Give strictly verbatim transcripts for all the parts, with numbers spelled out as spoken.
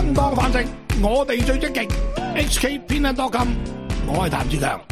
分當飯食，我哋最積極。H K 偏袒多金，我係譚志強。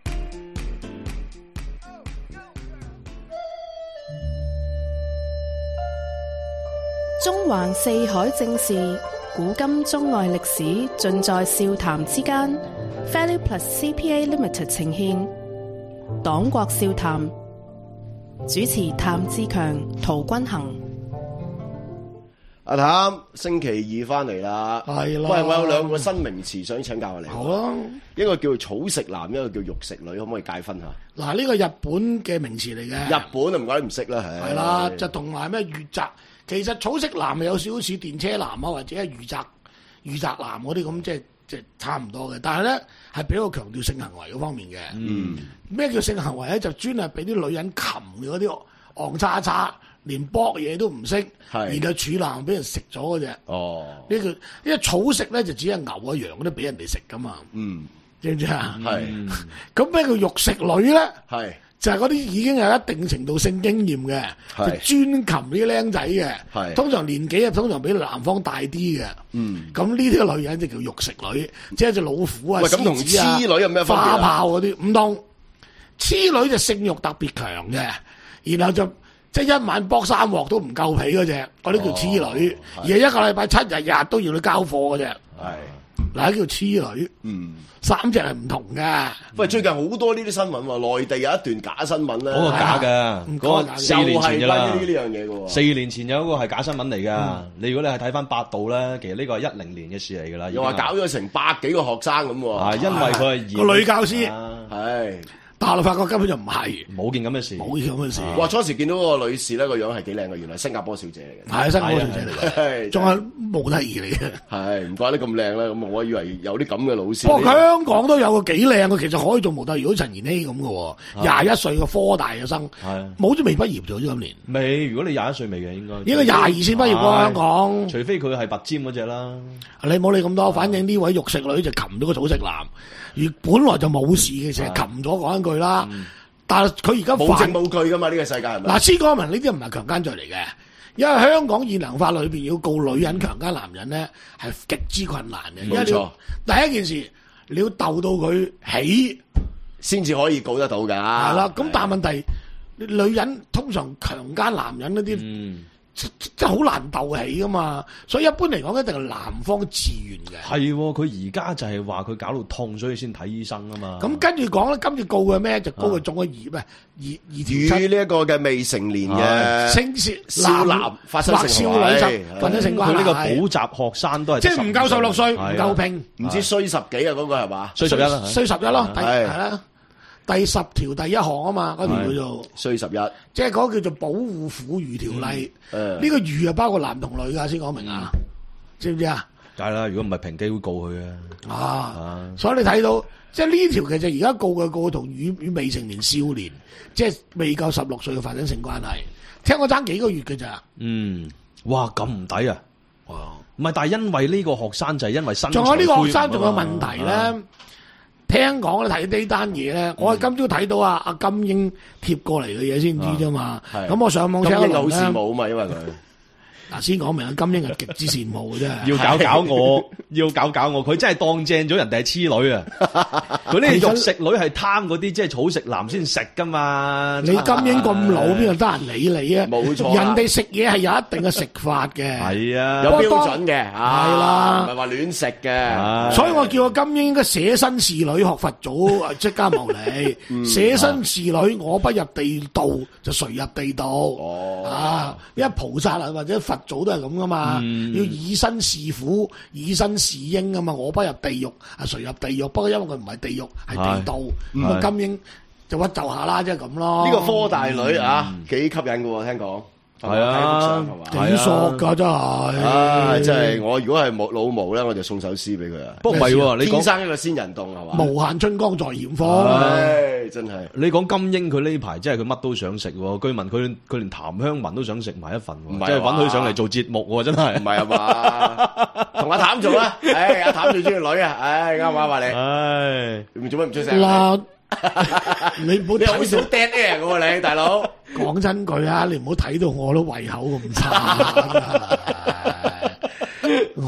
中環四海正事，古今中外歷史，盡在笑談之間。Value Plus C P A Limited 呈現黨國笑談，主持譚志強、陶君行。 阿譚，星期二翻嚟啦， 係啦。 喂，我有兩個新名詞想請教下你。 好啊， 一個叫草食男，一個叫肉食女，可唔可以界分下？ 嗱，呢個日本嘅名詞嚟嘅。 日本啊，唔怪得唔識啦，係。 係啦，就同埋咩御宅。其實草食男有少少似電車男啊，或者係御宅御宅男嗰啲咁，即係即係差唔多嘅。但係咧係比較強調性行為嗰方面嘅。嗯，咩叫性行為咧？就專係俾啲女人擒嘅嗰啲戇叉叉，連搏嘢都唔識，然後處男俾人食咗嗰隻。哦，呢個因為草食咧就只係牛啊羊嗰啲俾人哋食噶嘛。嗯，知唔知啊？係。咁咩叫肉食女咧？係。就係嗰啲已經有一定程度性經驗嘅，就專擒啲僆仔嘅，通常年紀啊，通常比男方大啲嘅。嗯，咁呢啲女人就叫肉食女，即係隻老虎啊、 咁同獅子啊、 痴女有咩分別啊？ 花炮嗰啲唔同，痴女就性慾特別強嘅，然後就即係一晚搏三鑊都唔夠皮嗰隻，嗰啲叫痴女，而係一個禮拜七日日都要你交貨嗰隻。係。嗱，叫痴女，嗯，三隻係唔同嘅。 喂，最近好多呢啲新聞喎，內地有一段假新聞咧， 嗰個假嘅，嗰個四年前㗎啦。 呢呢樣嘢嘅喎， 四年前有一個係假新聞嚟㗎。你如果你係睇翻百度咧，其實呢個係一零年嘅事嚟㗎啦。 又話搞咗成百幾個學生咁喎， 係因為佢係個女教師， 係。 大陸發覺根本就唔係， 冇件咁嘅事， 冇件咁嘅事。 哇！初時見到嗰個女士咧，個樣係幾靚嘅，原來新加坡小姐嚟嘅， 係新加坡小姐嚟嘅，仲係模特兒嚟嘅。係唔怪得咁靚啦，咁我以為有啲咁嘅老師。 不過香港都有個幾靚嘅，其實可以做模特兒，如果陳妍希咁嘅喎，廿一歲嘅科大嘅生，冇都未畢業咗今年。 未，如果你廿一歲未嘅應該。 應該廿二先畢業喎，香港。 除非佢係拔尖嗰隻啦。 你冇理咁多，反正呢位肉食女就擒到個草食男，而本來就冇事嘅，成日擒咗講一句啦。但係佢而家冇證冇據噶嘛？呢個世界係咪？ 嗱，施光文呢啲唔係強姦罪嚟嘅，因為香港現行法裏邊要告女人強姦男人咧係極之困難嘅。冇錯，第一件事你要鬥到佢起， 先至可以告得到㗎。係啦，咁但係問題，女人通常強姦男人嗰啲。嗯即係好難鬥起噶嘛，所以一般嚟講一定係男方自願嘅。 係，佢而家就係話佢搞到痛，所以先睇醫生啊嘛。 咁跟住講咧，今次告佢咩？就告佢中咗二咩？二二條與呢一個嘅未成年嘅性少男發生性行為， 發生性關係。 佢呢個補習學生都係即係唔夠十六歲，唔夠拼， 唔知衰十幾啊？嗰個係嘛？ 衰十一啦， 衰十一咯，係啦。第十條第一項啊嘛，嗰條叫做衰十一， 即係嗰個叫做保護婦孺條例。呢個孺啊包括男同女噶，先講明啊，知唔知啊？ 梗係啦，如果唔係平機會告佢嘅。 啊，所以你睇到即係呢條其實而家告嘅告同與與未成年少年，即係未夠十六歲嘅發生性關係，聽我爭幾個月嘅咋？ 嗯，哇咁唔抵啊！哇，唔係，但係因為呢個學生就係因為身， 仲有呢個學生仲有問題咧。聽講咧睇呢單嘢咧，我係今朝睇到啊阿金英貼過嚟嘅嘢先知啫嘛。咁我上網 check 金英好羨慕啊嘛，因為佢嗱先講明啊，金英係極之羨慕嘅啫。 要搞搞我，要搞搞我，佢真係當正咗人哋係痴女啊！佢呢啲肉食女係貪嗰啲即係草食男先食噶嘛。 你金英咁老，邊度得人理你啊？冇錯，人哋食嘢係有一定嘅食法嘅。 係啊， 有標準嘅。係啦， 唔係話亂食嘅。 所以我叫個金英應該捨身侍女學佛祖釋迦牟尼，捨身侍女我不入地道就誰入地道。哦，啊，因為菩薩啊或者佛早都係咁噶嘛，嗯、要以身試虎，以身試鷹啊嘛，我不入地獄，啊誰入地獄？不過因為佢唔係地獄，係地道，咁啊金英就屈就下啦，即係咁咯。 呢個科大女啊，幾、嗯、吸引嘅喎，聽講。 係啊， 幾索噶真係， 唉，真係我如果係冇老毛咧，我就送首詩俾佢啊。 不過唔係喎，你天生一個仙人洞係嘛？ 無限春光在險峰， 唉，真係。 你講金英佢呢排真係佢乜都想食喎，據聞佢佢連譚香文都想食埋一份，即係揾佢上嚟做節目喎，真係。 唔係啊嘛，同阿譚做啦，唉，阿譚最中意女啊，唉，啱唔啱話你？唉，你做乜唔出聲？ 嗱，你唔好你好少 dead air 嘅喎，你大佬。 講真句啊，你唔好睇到我都胃口咁差。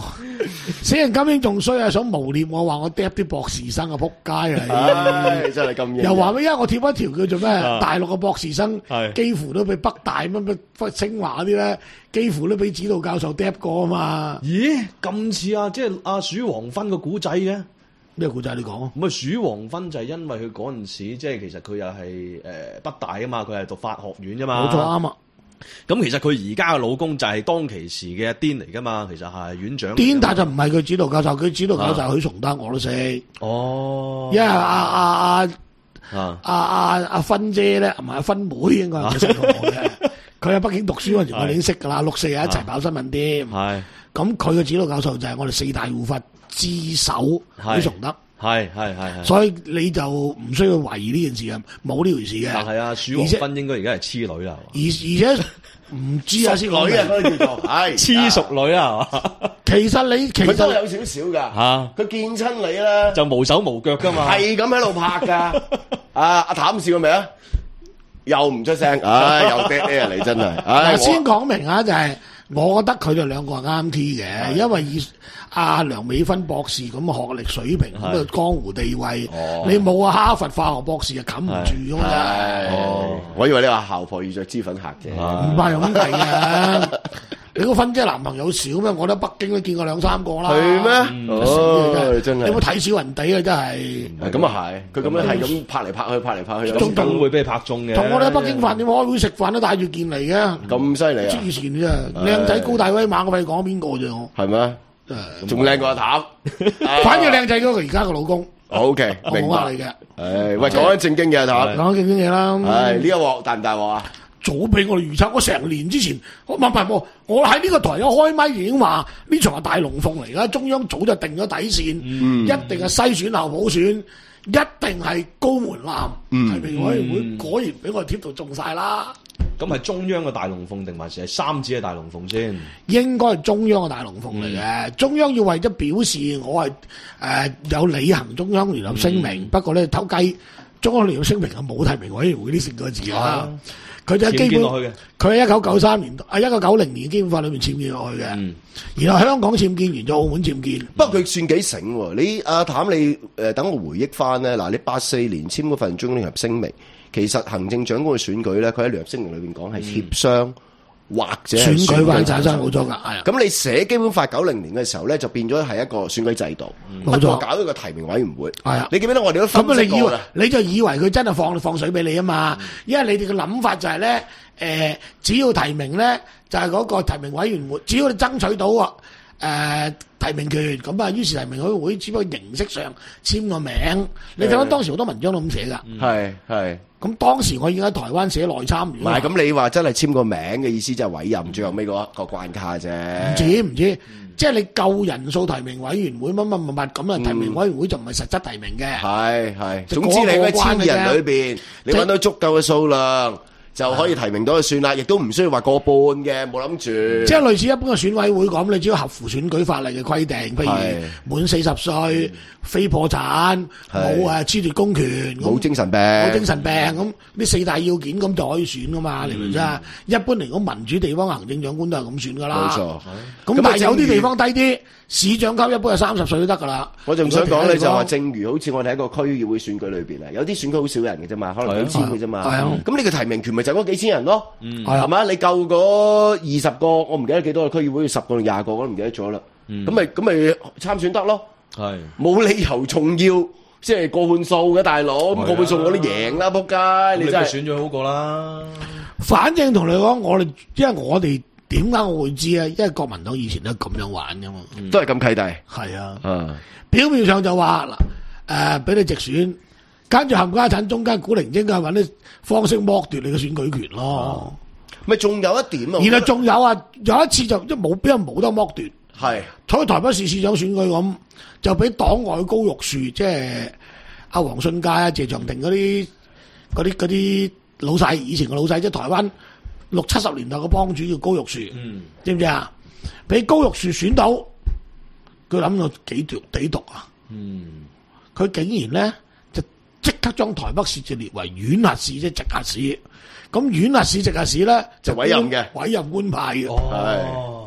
死人金英仲衰啊！想誣衊我話我嗒啲博士生啊，仆街啊！ 唉，真係咁型。 又話咩？因為我貼一條叫做咩？ 啊大陸嘅博士生係幾乎都俾北大乜乜清華嗰啲咧，幾乎都俾指導教授嗒過啊嘛！ 咦，咁似啊，即係阿鼠黃芬個古仔嘅。 咩故仔你講啊？ 咁啊，鼠黃芬就係因為佢嗰陣時，即係其實佢又係誒北大啊嘛，佢係讀法學院啫嘛。 冇錯啱啊！ 咁其實佢而家嘅老公就係當其時嘅阿癲嚟噶嘛，其實係院長。 癲但就唔係佢指導教授，佢指導教授係許崇德，我都識。 哦， 因為阿阿阿啊阿阿阿芬姐咧，唔係阿芬妹應該係佢識過我嘅。佢喺北京讀書嗰陣時，我哋已經識噶啦，六四係一齊跑新聞添。 係咁佢嘅指導教授就係我哋四大護法之首許崇德。 係係係係。 所以你就唔需要懷疑呢件事啊，冇呢回事嘅。 但係啊，鼠黃芬應該而家係痴女啦， 而而且唔知啊，先女啊，嗰啲叫做，唉， 痴熟女啊，係嘛？ 其實你其佢都實有少少噶嚇， 佢見親你咧， 就無手無腳噶嘛。 係咁喺度拍噶。阿阿譚笑未啊？又唔出聲，唉，又嗲嗲啊！你真係，唉， 嗱先講明啊，就係我覺得佢哋兩個係啱 T 嘅，因為以阿梁美芬博士咁嘅學歷水平，咁嘅江湖地位，你冇啊哈佛化學博士就冚唔住㗎嘛。 哦，我以為你話姣婆遇着脂粉客啫， 唔係咁計嘅。你個芬姐男朋友少咩？我喺北京都見過兩三個啦。 係咩？哦，真係。 你有冇睇小人哋啊？真係。 咁啊係，佢咁樣係咁拍嚟拍去，拍嚟拍去， 咁梗會俾你拍中嘅。 同我哋喺北京飯店開會食飯都帶住件嚟嘅。 咁犀利啊！ 黐線啫，靚仔高大威猛，我費講邊個啫我？ 係咩？仲靚過阿譚。 反正靚仔嗰個而家個老公。 O K，明白。 我冇呃你嘅。 誒，喂，講緊正經嘢，譚。 講正經嘢啦。 係呢一鑊大唔大鑊啊？ 早俾我哋預測，我成年之前，我唔係我，我喺呢個台一開咪已經話呢場係大龍鳳嚟㗎，中央早就定咗底線， 嗯、 一定係篩選後補選，一定係高門檻。 嗯、 提名委員會果然俾我哋貼到中晒啦。 咁係中央嘅大龍鳳定還是係三子嘅大龍鳳先？ 應該係中央嘅大龍鳳嚟嘅，嗯、中央要為咗表示我係誒、呃、有履行中央聯合聲明，嗯、不過咧偷雞，中央聯合聲明係冇提名委員會呢四個字啦。佢就係基本，佢喺一九九三年啊，一九九零年基本法裏面僭建落去嘅，嗯、然後香港僭建完咗澳門僭建。 不過佢算幾醒喎？你阿譚你誒等我回憶翻咧，嗱你八四年簽嗰份中央聯合聲明，其實行政長官嘅選舉咧，佢喺聯合聲明裏邊講係協商。嗯或者選舉辦產生冇錯㗎，係啊。 咁你寫基本法九零年嘅時候咧，就變咗係一個選舉制度，冇錯。搞一個提名委員會，係啊。你記唔記得我哋都分析過？咁你以為你就以為佢真係放放水俾你啊嘛？嗯、因為你哋嘅諗法就係、是、咧，誒、呃，只要提名咧，就係、是、嗰個提名委員會，只要你爭取到啊。誒、呃、提名權咁啊，於是提名委員會只不過形式上簽個名。你睇翻當時好多文章都咁寫㗎。係係。咁當時我已經喺台灣寫內參。唔係咁，你話真係簽個名嘅意思，就係委任最後尾嗰個關卡啫。唔知唔知，嗯、即係你夠人數提名委員會乜乜乜乜咁啊？提名委員會就唔係實質提名嘅。係係。總之你喺千人裏邊，你揾到足夠嘅數量。就可以提名到就算啦，亦都唔需要話過半嘅，冇諗住。即係類似一般嘅選委會咁，你只要合乎選舉法例嘅規定，譬如滿四十歲、非破產、冇誒褫奪公權、冇精神病、冇精神病咁，呢四大要件咁就可以選噶嘛，你明唔明啫？一般嚟講，民主地方行政長官都係咁選噶啦。冇錯。咁但係有啲地方低啲，市長級一般係三十歲都得噶啦。我仲想講咧，就話正如好似我哋喺個區議會選舉裏邊啊，有啲選舉好少人嘅啫嘛，可能幾千嘅啫嘛。係啊。咁呢個提名權咪就嗰幾千人咯，係嘛？你夠嗰二十個，我唔記得幾多個區議會，十個定廿個我都唔記得咗啦。咁咪咁咪參選得咯。係冇理由仲要即係過半數嘅大佬，咁過半數我都贏啦，仆街！你真係選咗好過啦。反正同你講，我哋因為我哋點解我會知啊？因為國民黨以前都係咁樣玩噶嘛，都係咁契弟。係啊，嗯，表面上就話嗱，誒，俾你直選。跟住冚家產中間古靈精怪揾啲方式剝奪你嘅選舉權咯，咪仲有一點啊？然後仲有啊，有一次就即冇邊人冇得剝奪，係喺台北市市長選舉咁，就俾黨外高玉樹，即係阿黃信介啊、謝長廷嗰啲嗰啲嗰啲老細，以前嘅老細，即係台灣六七十年代嘅幫主叫高玉樹，嗯、知唔知啊？俾高玉樹選到，佢諗到幾毒幾毒啊！嗯，佢竟然咧。即刻將台北市就列為縣轄市，即係直轄市。咁縣轄市、直轄市咧就委任嘅，委任官派嘅。哦，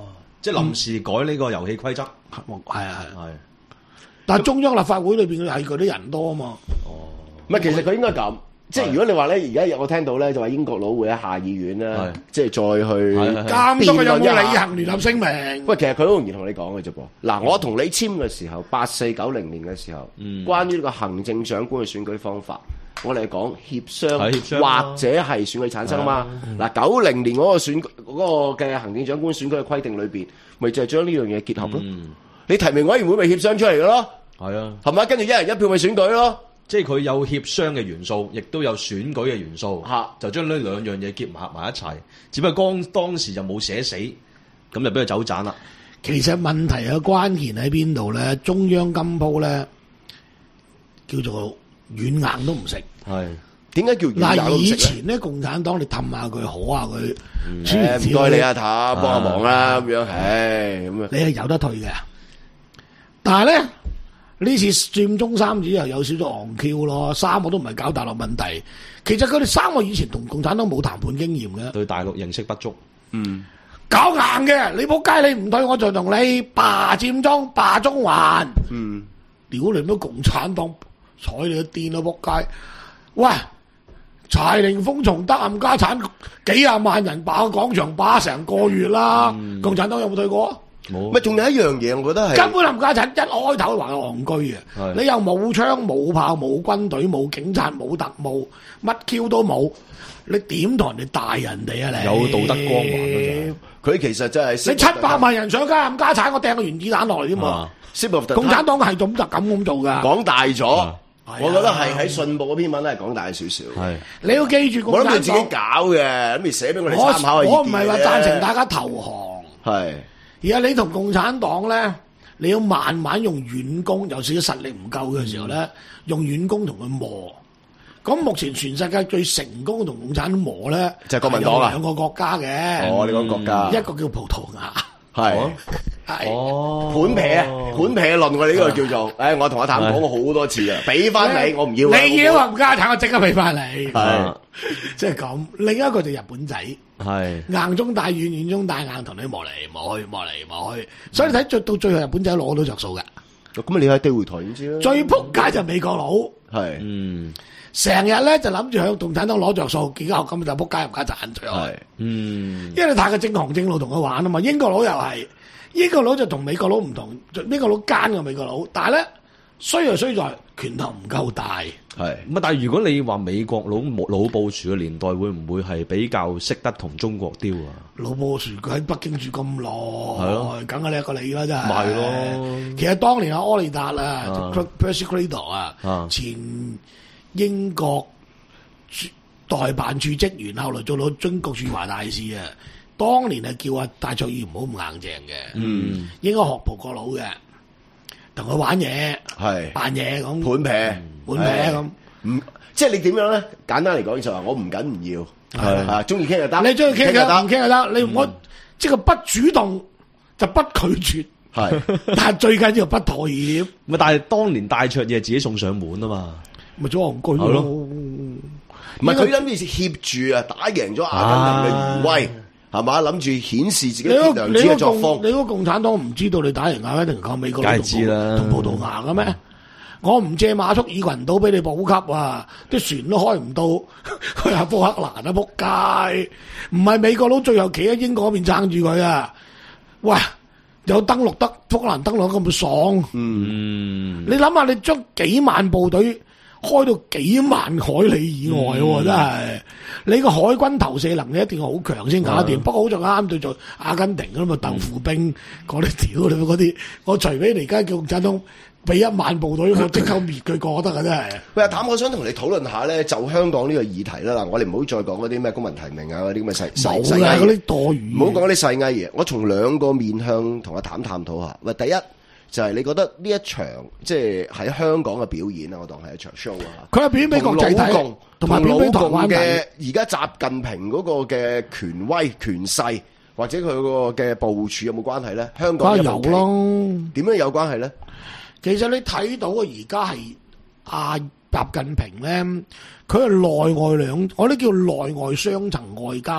即係臨時改呢個遊戲規則。 係啊係。 係。 但係中央立法會裏邊係嗰啲人多啊嘛。 哦。 唔係，其實佢應該咁。即係如果你話咧，而家有我聽到咧，就話英國佬會喺下議院咧，即係再去監督佢有冇履行聯合聲明。 喂，其實佢好容易同你講嘅啫噃。嗱，我同你簽嘅時候，八四九零年嘅時候，關於呢個行政長官嘅選舉方法，我哋講協商或者係選舉產生嘛。嗱，九零年嗰個選嗰個嘅行政長官選舉嘅規定裏邊，咪就係將呢樣嘢結合咯。你提名委員會咪協商出嚟嘅咯？係啊，係咪？跟住一人一票咪選舉咯。 即係佢有協商嘅元素，亦都有選舉嘅元素，就將呢兩樣嘢結合埋一齊。只不過當當時就冇寫死，咁就俾佢走盞啦。 其實問題嘅關鍵喺邊度咧？中央金鋪咧叫做軟硬都唔食。 係點解叫軟硬都唔食咧？ 嗱，以前咧共產黨你氹下佢，好下佢， 唔該你阿頭幫下忙啦咁樣，唉咁啊， 你係有得退嘅。但係咧。呢次佔中三子又有少少昂 Q 咯，三個都唔係搞大陸問題，其實佢哋三個以前同共產黨冇談判經驗嘅， 對大陸認識不足，嗯， 搞硬嘅，你仆街你唔退，我就同你霸佔中、霸中環，嗯，屌你乜共產黨睬你個癲咯仆街，喂，柴寧風從德冚家產幾廿萬人霸廣場霸成個月啦，嗯、共產黨有冇退過？ 冇，咪仲有一樣嘢，我覺得係根本冚家產一開頭話戇居嘅，你又冇槍冇炮冇軍隊冇警察冇特務，乜 Q 都冇，你點同人哋大人哋啊你？ 有道德光環佢其實真係你七百萬人上街冚家產，我掟個原子彈落嚟添嘛？共產黨係咁就咁咁做噶， 講大咗，我覺得係喺信報嗰篇文咧係講大少少。係你要記住， 我諗住自己搞嘅，諗住寫俾我哋參考下意見。 我唔係話贊成大家投降， 係。 而家你同共產黨咧，你要慢慢用軟攻，有少少實力唔夠嘅時候咧，嗯、用軟攻同佢磨。咁目前全世界最成功同共產黨磨咧， 就係國民黨啊， 兩個國家嘅。 哦，你講國家， 一個叫葡萄牙， 係係哦，盤皮啊，盤皮論我哋呢個叫做，誒，我同阿譚講過好多次啊，俾翻你，我唔要。 你要冚家產，我即刻俾翻你。 係， 即係咁。另一個就日本仔。 係硬中帶軟，軟中帶硬，同你磨嚟磨去，磨嚟磨去，所以你睇最到最後日本仔攞到着數嘅。 咁你喺地會台點知啦？ 最撲街就美國佬， 係嗯，成日咧就諗住向共產黨攞着數，結果咁就撲街入家賺最後。係嗯，因為你太過正行正路同佢玩啊嘛。英國佬又係，英國佬就同美國佬唔同，英國佬奸過美國佬，但係咧衰就衰在拳頭唔夠大。 係咁啊！但係如果你話美國老老布殊嘅年代，會唔會係比較識得同中國丟啊？ 老布殊佢喺北京住咁耐，係咯， 梗係叻過你啦，真係。 咪係咯。 其實當年阿柯利達啊 Percy Cradle 啊，前英國代辦處職員，後來做到中國駐華大使啊。當年係叫阿戴卓爾唔好咁硬淨嘅，嗯，應該學葡國佬嘅，同佢玩嘢，係扮嘢咁， 盤劈。 本命咁， 唔即係你點樣咧？簡單嚟講就話我唔緊唔要，係啊，中意傾就得， 你中意傾就得，唔傾就得。你我即係不主動就不拒絕，係，但係最緊要不妥協。 咪但係當年戴卓爾自己送上門啊嘛， 咪做戇居咯。 唔係佢諗住協助啊，打贏咗阿根廷嘅餘威，係嘛？諗住顯示自己良知嘅作風。 你個共產黨唔知道你打贏阿根廷靠美國梗係知啦， 同葡萄牙嘅咩？我唔借馬速爾群島俾你補給啊！啲船都開唔到去阿福克蘭啊！仆街，唔係美國佬最後企喺英國嗰邊撐住佢啊！喂，有登陸得福克蘭登陸咁爽，嗯，你諗下，你將幾萬部隊開到幾萬海里以外喎，嗯、真係你個海軍投射能力一定要好強先搞得掂。嗯、不過好在啱對做阿根廷咁嘛，豆腐兵嗰啲屌你嗰啲，我除非你而家叫共產黨。俾一萬部隊，我即刻滅佢過得啊！真係。喂， 阿譚，我想同你討論下咧，就香港呢個議題啦。嗱，我哋唔好再講嗰啲咩公民提名啊，嗰啲咁嘅細細細嗰啲待遇。 唔好講嗰啲細藝嘢。我從兩個面向同阿譚探討下。喂，第一就係、是、你覺得呢一場即係喺香港嘅表演啊，我當係一場 show 啊。 佢係表演俾國際睇，同埋表演俾台灣嘅而家習近平嗰個嘅權威權勢，或者佢個嘅部署有冇關係咧？香港有咯。 點樣有關係咧？ 其實你睇到啊，而家係阿習近平咧，佢係內外兩，我哋叫內外雙層外交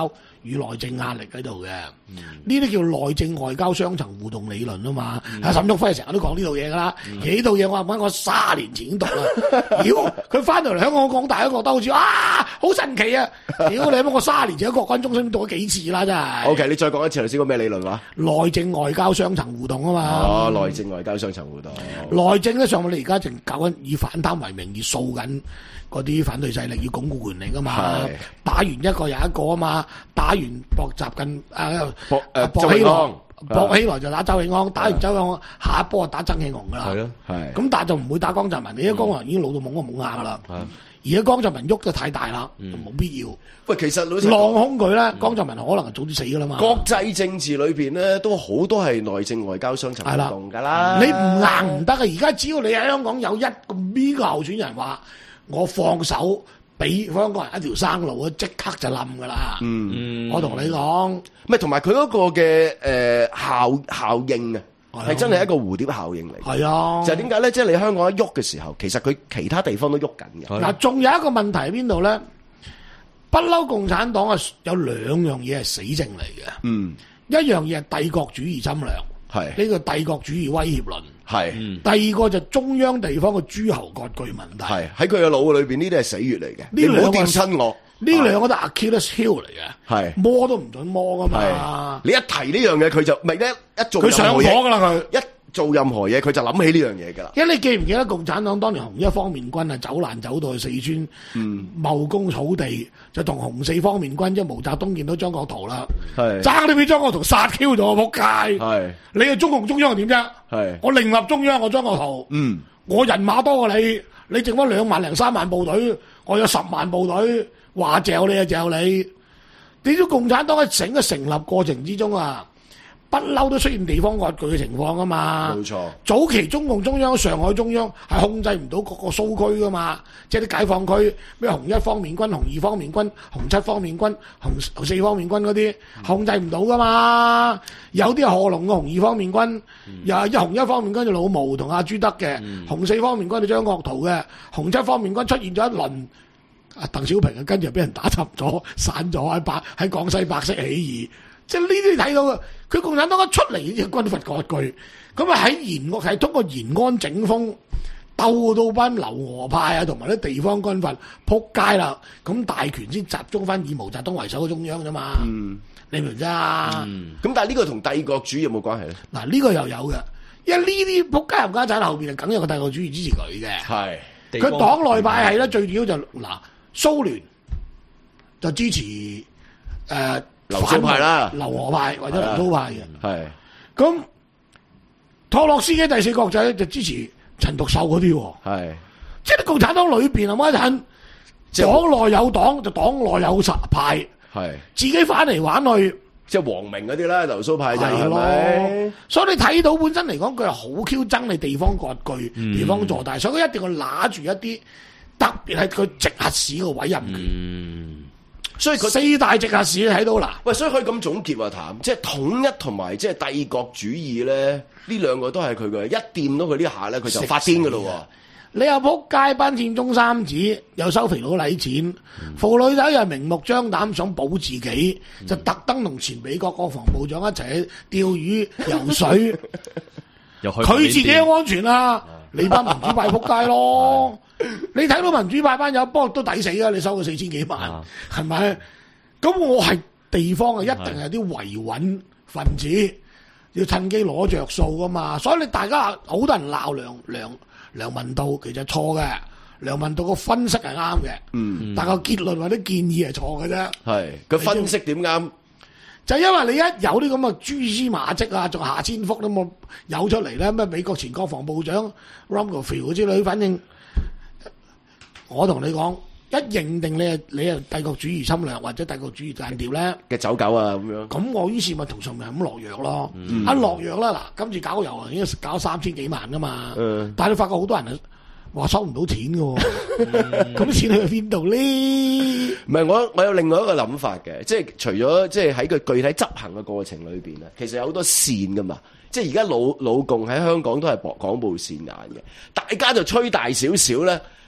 與內政壓力喺度嘅。呢啲、嗯、叫內政外交雙層互動理論啊嘛。阿、嗯、沈旭輝成日都講呢套嘢噶啦。嗯、其實呢套嘢我話我卅年前已經讀啦。屌佢翻到嚟香港講大家覺得好似啊好神奇啊！屌你乜我卅年前喺國軍中心讀咗幾次啦真係。O、okay, K 你再講一次頭先個咩理論話？ 內政外交雙層互動啊嘛。 哦，內政外交雙層互動。 內政咧上我哋而家正搞緊以反貪為名而掃緊嗰啲反對勢力，要鞏固權力噶嘛。是打完一個又一個啊嘛，打完博習近誒博誒博起來，博起來就打周永康，打完周永康下一波就打曾慶紅噶啦。 係咯，係。咁但係就唔會打江澤民，因為江澤民已經老到懵都懵下噶啦。而家江澤民喐得太大啦，冇必要。 喂，其實老實浪空佢咧，江澤民可能早啲死噶啦嘛。 國際政治裏邊咧，都好多係內政外交雙層互動㗎啦。 你唔硬唔得啊！而家只要你喺香港有一個邊個候選人話我放手俾香港人一條生路啊，即刻就冧㗎啦。嗯，我同你講， 咪同埋佢嗰個嘅誒效效應啊。係真係一個蝴蝶效應嚟， 係啊！ 就係點解咧？即係你香港一喐嘅時候，其實佢其他地方都喐緊嘅。 嗱，仲有一個問題喺邊度咧？不嬲，共產黨啊有兩樣嘢係死症嚟嘅。嗯，一樣嘢係帝國主義侵略，係呢個帝國主義威脅論，係。第二個就中央地方嘅諸侯割據問題，係喺佢嘅腦裏邊呢啲係死穴嚟嘅。你唔好掂親我。呢兩個都係 Achilles heel 嚟嘅，係摸都唔准摸噶嘛。你一提呢樣嘢，佢就咪咧一做佢上火噶啦，佢一做任何嘢，佢就諗起呢樣嘢噶啦。因為你記唔記得共產黨當年紅一方面軍啊走難走到去四川，嗯，貿工草地就同紅四方面軍，即係毛澤東見到張國燾啦，係爭你俾張國燾殺 Q 咗，仆街！係你係中共中央係點啫？係我另立中央，我張國燾，嗯，我人馬多過你，你剩翻兩萬零三萬部隊，我有十萬部隊。話嚼你啊嚼你！你都共產黨喺整個成立過程之中啊，不嬲都出現地方割據嘅情況啊嘛。冇錯。早期中共中央、上海中央係控制唔到各個蘇區噶嘛，即係啲解放區咩紅一方面軍、紅二方面軍、紅七方面軍、紅四方面軍嗰啲控制唔到噶嘛。有啲係賀龍嘅紅二方面軍，嗯、又係一紅一方面軍就老毛同阿朱德嘅，嗯、紅四方面軍就張國燾嘅，紅七方面軍出現咗一輪。啊，鄧小平啊，跟住俾人打沉咗，散咗喺白喺廣西白色起義，即係呢啲睇到啊！佢共產黨一出嚟呢啲軍閥割據，咁啊喺延安係通過延安整風，鬥到班流俄派啊，同埋啲地方軍閥撲街啦，咁大權先集中翻以毛澤東為首嘅中央啫嘛。嗯，你明唔明啫？嗯，咁但係呢個同帝國主義有冇關係咧？嗱，呢個又有嘅，因為呢啲撲街冚家鏟後邊係梗有個帝國主義支持佢嘅。係，佢黨內派係咧，最主要就嗱。蘇聯就支持誒留蘇派啦，留俄派或者留蘇派嘅。係咁，托洛斯基第四國際就支持陳獨秀嗰啲。係，即係共產黨裏邊啊，乜陣黨內有黨就黨內有實派。係，自己反嚟玩去，即係王明嗰啲啦，留蘇派就係咯。所以你睇到本身嚟講，佢係好 Q 憎你地方割據、地方坐大，所以佢一定要揦住一啲。特別係佢直轄市個委任權，嗯、所以佢四大直轄市你睇到啦。喂，所以可以咁總結啊，譚，即係統一同埋即係帝國主義咧，呢兩個都係佢嘅，一掂到佢呢下咧，佢就發癲噶咯。你又仆街班佔中三子，又收肥佬禮錢，婦、嗯、女仔又明目張膽想保自己，嗯、就特登同前美國國防部長一齊去釣魚游水，佢自己安全啊！你班民主派仆街咯。你睇到民主派班友幫都抵死啊！你收佢四千幾萬，係咪、啊？咁我係地方啊，一定係啲維穩分子，要趁機攞着數噶嘛。所以你大家好多人鬧梁梁梁文道，其實錯嘅。梁文道個分析係啱嘅，嗯，但個結論或者建議係錯嘅啫。係佢分析點啱？就係因為你一有啲咁嘅蛛絲馬跡啊，仲下千幅都冇有出嚟咧。咩美國前國防部長 Rumsfeld 之類，反正。我同你講，一認定你係你係帝國主義侵略或者帝國主義間諜咧嘅走狗啊咁樣，咁我於是咪同上面咁落藥咯。嗯、一落藥啦，嗱，今次搞油啊已經搞三千幾萬噶嘛，嗯、但係你發覺好多人話收唔到錢嘅喎，咁啲、嗯、錢去邊度咧？唔係我我有另外一個諗法嘅，即係除咗即係喺個具體執行嘅過程裏邊咧，其實有好多線噶嘛。即係而家老老共喺香港都係廣布線眼嘅，大家就吹大少少咧。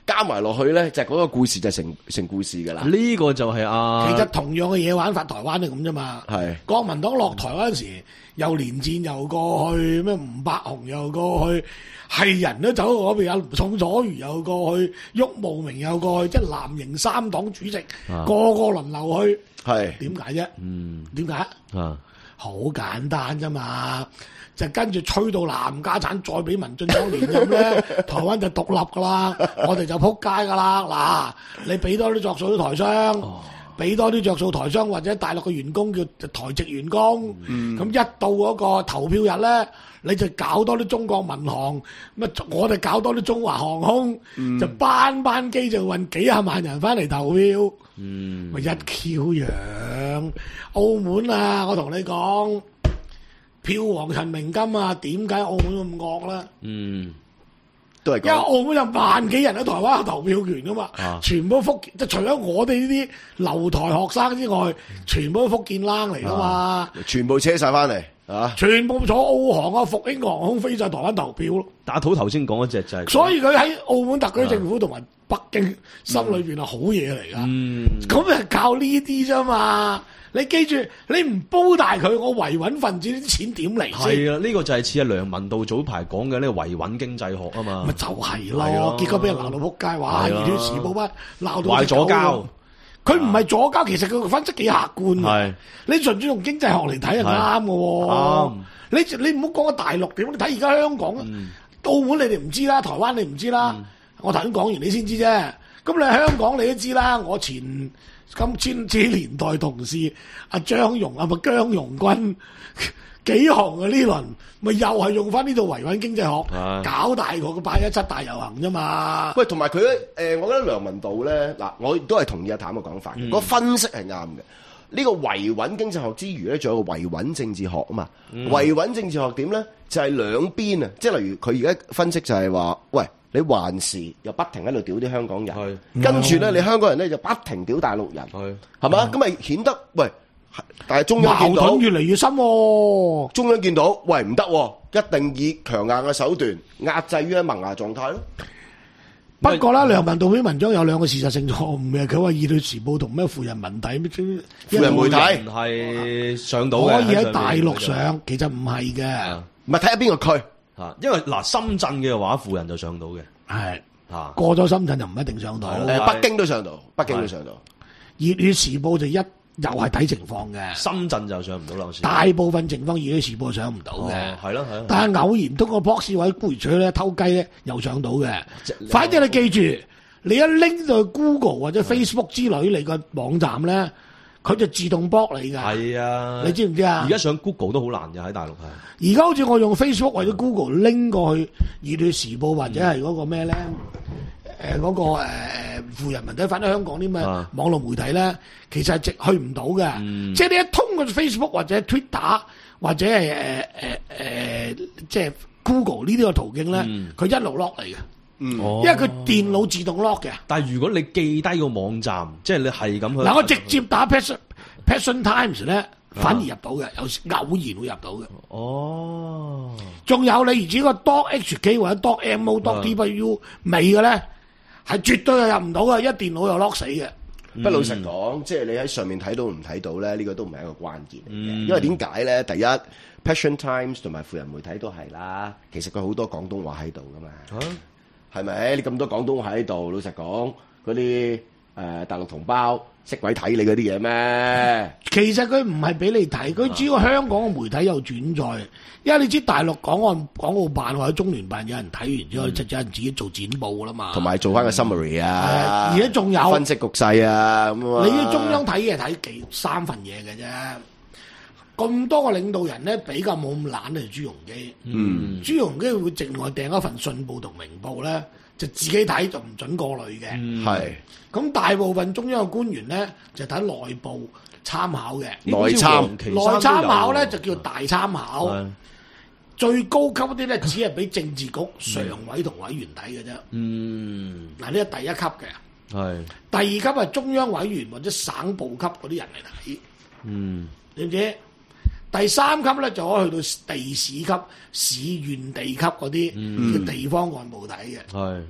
加埋落去咧，就嗰個故事就成成故事㗎啦。 呢個就係啊， 其實同樣嘅嘢玩法，台灣都咁啫嘛。 係國民黨落台嗰陣時，又連戰又過去，咩吳伯雄又過去，係人都走到嗰邊，有宋楚瑜又過去，郁慕明又過去，即係藍營三黨主席、啊、個個輪流去。係點解啫？嗯，點解？啊，好簡單啫嘛。就跟住吹到南家產，再俾民進黨連任咧，台灣就獨立噶啦，我哋就撲街噶啦。嗱，你俾多啲着數啲台商，俾、哦、多啲着數台商或者大陸嘅員工叫台籍員工，咁、嗯、一到嗰個投票日咧，你就搞多啲中國民航，咁我哋搞多啲中華航空，嗯、就班班機就運幾廿萬人翻嚟投票，咪、嗯、一 Q 樣。澳門啊，我同你講。票王陳明金啊，點解澳門咁惡咧？嗯，都係因為澳門有萬幾人喺台灣有投票權噶嘛，啊、全部福建，即係除咗我哋呢啲留台學生之外，全部都福建冷嚟噶嘛、啊， 全部車晒翻嚟啊！ 全部坐澳航啊、復興航空飛晒台灣投票咯。 打土頭先講嗰隻就係， 所以佢喺澳門特區政府同埋北京心裏邊係好嘢嚟噶，咁係、嗯、靠呢啲啫嘛。你記住，你唔煲大佢，我維穩分子啲錢點嚟先？ 係啊，呢、這個就係似阿梁文道早排講嘅呢個維穩經濟學啊嘛。 咪就係咯，啊、結果俾人鬧到撲街，話《熱血時報》乜鬧到壞左膠。 佢唔係左膠，其實佢分析幾客觀嘅。你純粹用經濟學嚟睇係啱嘅喎。你你唔好講個大陸點，你睇而家香港、嗯、澳門你哋唔知啦，台灣你唔知啦。嗯、我頭先講完你先知啫。咁你香港你都知啦，我前。咁千禧年代同事阿張榮啊，咪姜榮軍幾紅啊？呢輪咪又係用翻呢套維穩經濟學，啊、搞大個個八一七大遊行啫嘛。 喂，同埋佢咧，誒，我覺得梁文道咧，嗱，我亦都係同意阿譚嘅講法，嗯、個分析係啱嘅。呢、這個維穩經濟學之餘咧，仲有個維穩政治學啊嘛。維穩、嗯、政治學點咧？就係、是、兩邊啊，即係例如佢而家分析就係話，喂。你還是又不停喺度屌啲香港人，跟住咧你香港人咧就不停屌大陸人，係嘛？咁咪顯得喂，但係中央見到矛盾越嚟越深、哦， 中央見到喂唔得、哦，一定以強硬嘅手段壓制於喺萌芽狀態咯。 不過咧，梁文道篇文章有兩個事實性錯誤嘅，佢話《熱血時報》同咩富人文體咩富人媒體係上到嘅， 可以喺大陸上，其實唔係嘅， 唔係睇下邊個區。 啊，因為嗱深圳嘅話，富人就上到嘅， 係啊，過咗深圳就唔一定上到， 誒，北京都上到，北京都上到。 熱血時報就一又係睇情況嘅， 深圳就上唔到樓市。 大部分情況熱血時報上唔到嘅， 係咯係咯。 但係偶然通過博士位沽取咧偷雞咧又上到嘅。反正你記住，你一拎到去 Google 或者 Facebook 之類你個網站咧。佢就自動駁你㗎，係啊！你知唔知啊？ 而家上 Google 都好難嘅喺大陸係。 而家好似我用 Facebook 或者 Google 拎過去《熱血時報》或者係嗰個咩咧？誒、呃、嗰、嗰個誒富人文體，反正香港啲咩網絡媒體咧，啊、其實係直去唔到嘅。嗯、即係你一通過 Facebook 或者 Twitter 或者係誒誒誒，即係 Google 呢啲個途徑咧，佢、嗯、一路 lock 嚟嘅。嗯，因為佢電腦自動 lock 嘅。 但係如果你記低個網站，即係你係咁去。 嗱，我直接打 Passion Passion Times 咧，反而入到嘅，有時偶然會入到嘅。哦。仲有你如果個 .hk 或者 .mo .tw 尾嘅咧，係絕對係入唔到嘅，一電腦又 lock 死嘅。 不過老實講，即係你喺上面睇到唔睇到咧，呢個都唔係一個關鍵嚟嘅。因為點解咧？第一 Passion Times 同埋富人媒體都係啦，其實佢好多廣東話喺度噶嘛。係咪？你咁多廣東話喺度，老實講，嗰啲誒大陸同胞識鬼睇你嗰啲嘢咩？ 其實佢唔係俾你睇，佢主要香港嘅媒體有轉載，因為你知大陸港澳港澳辦或者中聯辦有人睇完之後，就有人自己做剪報啦嘛。 同埋做翻個 summary 啊， 而家仲有分析局勢啊咁啊。 你要中央睇嘢睇幾三份嘢嘅啫。咁多個領導人咧，比較冇咁懶係朱鎔基。嗯，朱鎔基會另外訂一份信報同明報咧，就自己睇就唔準過濾嘅。係、嗯。咁大部分中央嘅官員咧，就睇內部參考嘅。 內參， 內參考咧就叫大參考。嗯、最高級嗰啲咧，只係俾政治局常委同委員睇嘅啫。嗯。嗱，呢係第一級嘅。係。第二級係中央委員或者省部級嗰啲人嚟睇。嗯。知唔知？第三級咧就可以去到地市級、市縣地級嗰啲嘅地方幹部睇嘅。係、嗯，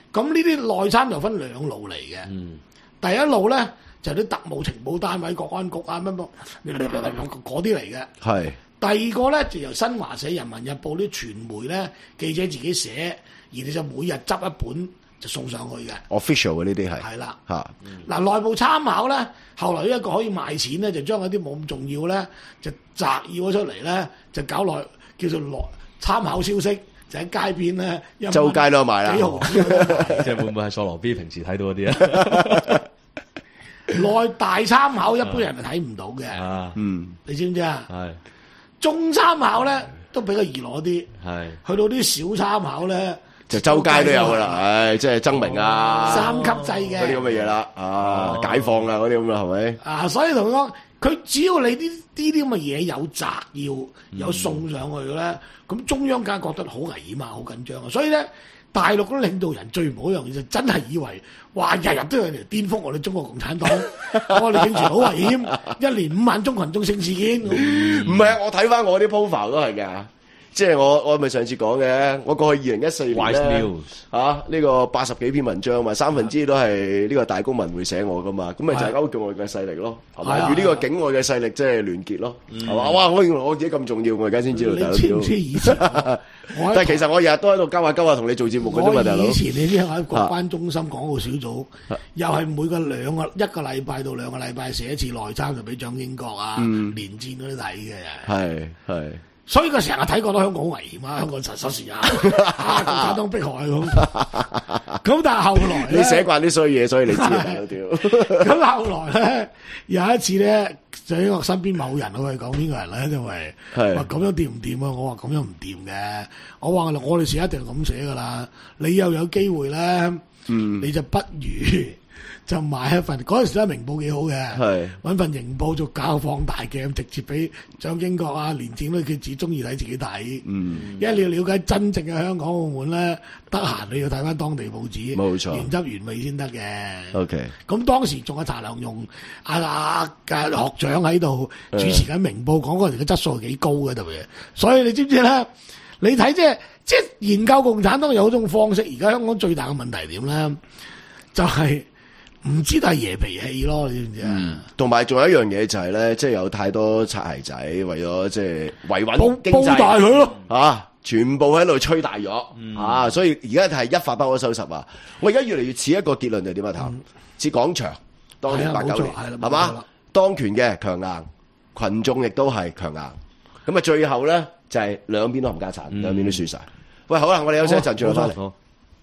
咁呢啲內參就分兩路嚟嘅。 嗯、 第一路咧就啲、是、特務情報單位、國安局啊乜乜嗰啲嚟嘅。 係。 第二個咧就由新華社、人民日報啲傳媒咧記者自己寫，而你就每日執一本就送上去嘅。 official 嘅呢啲係。係啦。 嚇。 嗱、嗯、內部參考咧，後來一個可以賣錢咧，就將嗰啲冇咁重要咧，就摘要咗出嚟咧，就搞內叫做內參考消息。就喺街邊咧， 周街都有賣啦， 幾毫子即係會唔會係索羅 B 平時睇到嗰啲啊？ 內大參考一般人係睇唔到嘅， 啊， 嗯， 你知唔知啊？ 係中參考咧都比較易攞啲， 係去到啲小參考咧就周街都有噶啦，唉，即係曾明啊， 三級制嘅嗰啲咁嘅嘢啦，啊，解放啊嗰啲咁啦，係咪？ 啊，所以同佢講，佢只要你啲啲啲咁嘅嘢有摘要，有送上去咧。咁中央梗係覺得好危險啊，好緊張啊，所以咧大陸嗰啲領導人最唔好一樣嘢就真係以為，哇日日都有人嚟顛覆我哋中國共產黨，我哋政權好危險，一年五萬宗群眾性事件。 唔係啊，我睇翻我啲 profile 都係㗎。即係我我咪上次講嘅，我過去二零一四年咧嚇呢個八十幾篇文章嘛，三分之都係呢個大公文匯寫我噶嘛，咁咪就係勾結我嘅勢力咯，係嘛？與呢個境外嘅勢力即係聯結咯，係嘛？哇！我原來我自己咁重要，我而家先知道大佬。 你知唔知以前？ 但係其實我日日都喺度交下交下同你做節目嘅啫嘛，大佬。 以前你知喺國關中心港澳小組，又係每個兩個一個禮拜到兩個禮拜寫一次內參，就俾蔣經國啊、連戰嗰啲睇嘅。 係係。 所以佢成日睇覺得香港好危險啊！香港實實時啊，啊共產黨迫害咁。咁但係後來你寫慣啲衰嘢，所以你知啊！ 咁後來咧有一次咧，就喺我身邊某人我係講邊個人咧，就係話咁樣掂唔掂啊？我話咁樣唔掂嘅。我話我哋寫一定係咁寫噶啦。你又有機會咧，嗯、你就不如。就買一份嗰陣時咧，明報幾好嘅，揾份營報做搞放大鏡，直接俾蔣經國啊、連戰咧，佢自己中意睇自己睇。嗯，因為你要了解真正嘅香港澳門咧，得閒你要睇翻當地報紙， 冇錯， 原汁原味先得嘅。 OK， 咁當時仲有查良鏞啊啊嘅學長喺度主持緊明報，講嗰陣時嘅質素係幾高嘅，特別。所以你知唔知咧？你睇即係即係研究共產黨有一種方式，而家香港最大嘅問題點咧？就係、是。唔知道係爺脾氣咯，你知唔知啊？ 同埋仲有一樣嘢就係、是、咧，即係有太多擦鞋仔，為咗即係維穩經濟， 煲大佢咯， 啊！全部喺度吹大咗、嗯、啊！所以而家係一發不可收拾啊！我而家越嚟越似一個結論就點啊？頭似廣場當年八九年係嘛？當權嘅強硬，群眾亦都係強硬，咁啊最後咧就係、是、兩邊都冚家鏟，兩邊都輸晒。喂，好啦，我哋休息一陣，轉頭翻嚟。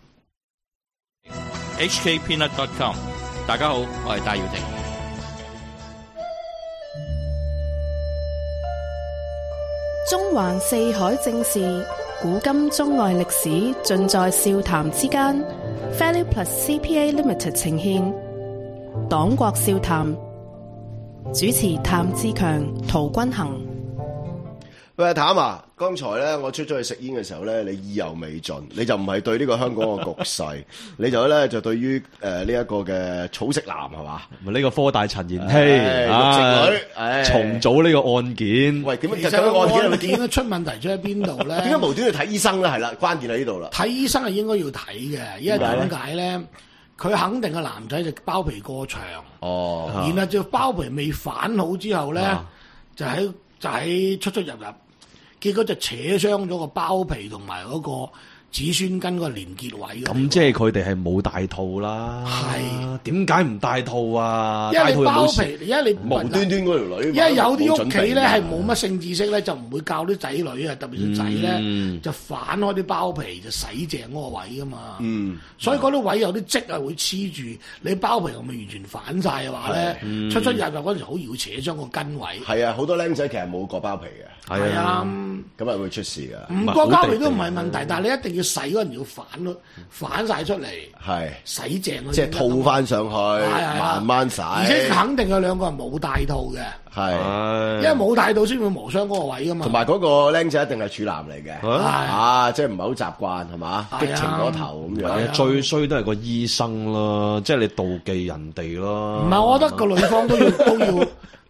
H K Peanut dot com 大家好，我係戴耀廷。 中環四海正事，古今中外歷史，盡在笑談之間。Value Plus C P A Limited 呈現黨國笑談，主持譚志強、陶君行。 喂，譚啊，剛才咧我出咗去食煙嘅時候咧，你意猶未盡，你就唔係對呢個香港嘅局勢，你就咧就對於誒呢一個嘅草食男係嘛？ 咪呢個科大陳妍希啊，重組呢個案件。 喂，點解其實個案件咧出問題出喺邊度咧？ 點解無端要睇醫生咧？係啦，關鍵喺呢度啦。睇醫生係應該要睇嘅，因為點解咧？佢肯定個男仔就包皮過長，哦，然後就包皮未反好之後咧，啊、就喺就喺出出入入。結果就扯傷咗個包皮同埋嗰個子孫根個連結位。 咁即係佢哋係冇戴套啦。係點解唔戴套啊？ 因為你包皮，因為你無端端嗰條女。 因為有啲屋企咧係冇乜性知識咧，就唔會教啲仔女啊，特別係仔咧，嗯、就反開啲包皮就洗淨嗰個位噶嘛。嗯，所以嗰啲位有啲積啊會黐住，你包皮又未完全反晒嘅話咧，嗯、出出入入嗰陣時好易會扯傷個根位。係啊，好多僆仔其實冇割包皮嘅。 係啊， 咁啊會出事噶。 唔割包皮都唔係問題，但係你一定要洗嗰陣要反咯，反晒出嚟，係洗淨佢。 即係套翻上去，慢慢洗。而且肯定有兩個人冇戴套嘅，係，因為冇戴套先會磨傷嗰個位噶嘛。 同埋嗰個僆仔一定係處男嚟嘅，啊，即係唔係好習慣係嘛？激情過頭咁樣。 最衰都係個醫生啦，即係你妒忌人哋咯。 唔係，我覺得個女方都要都要。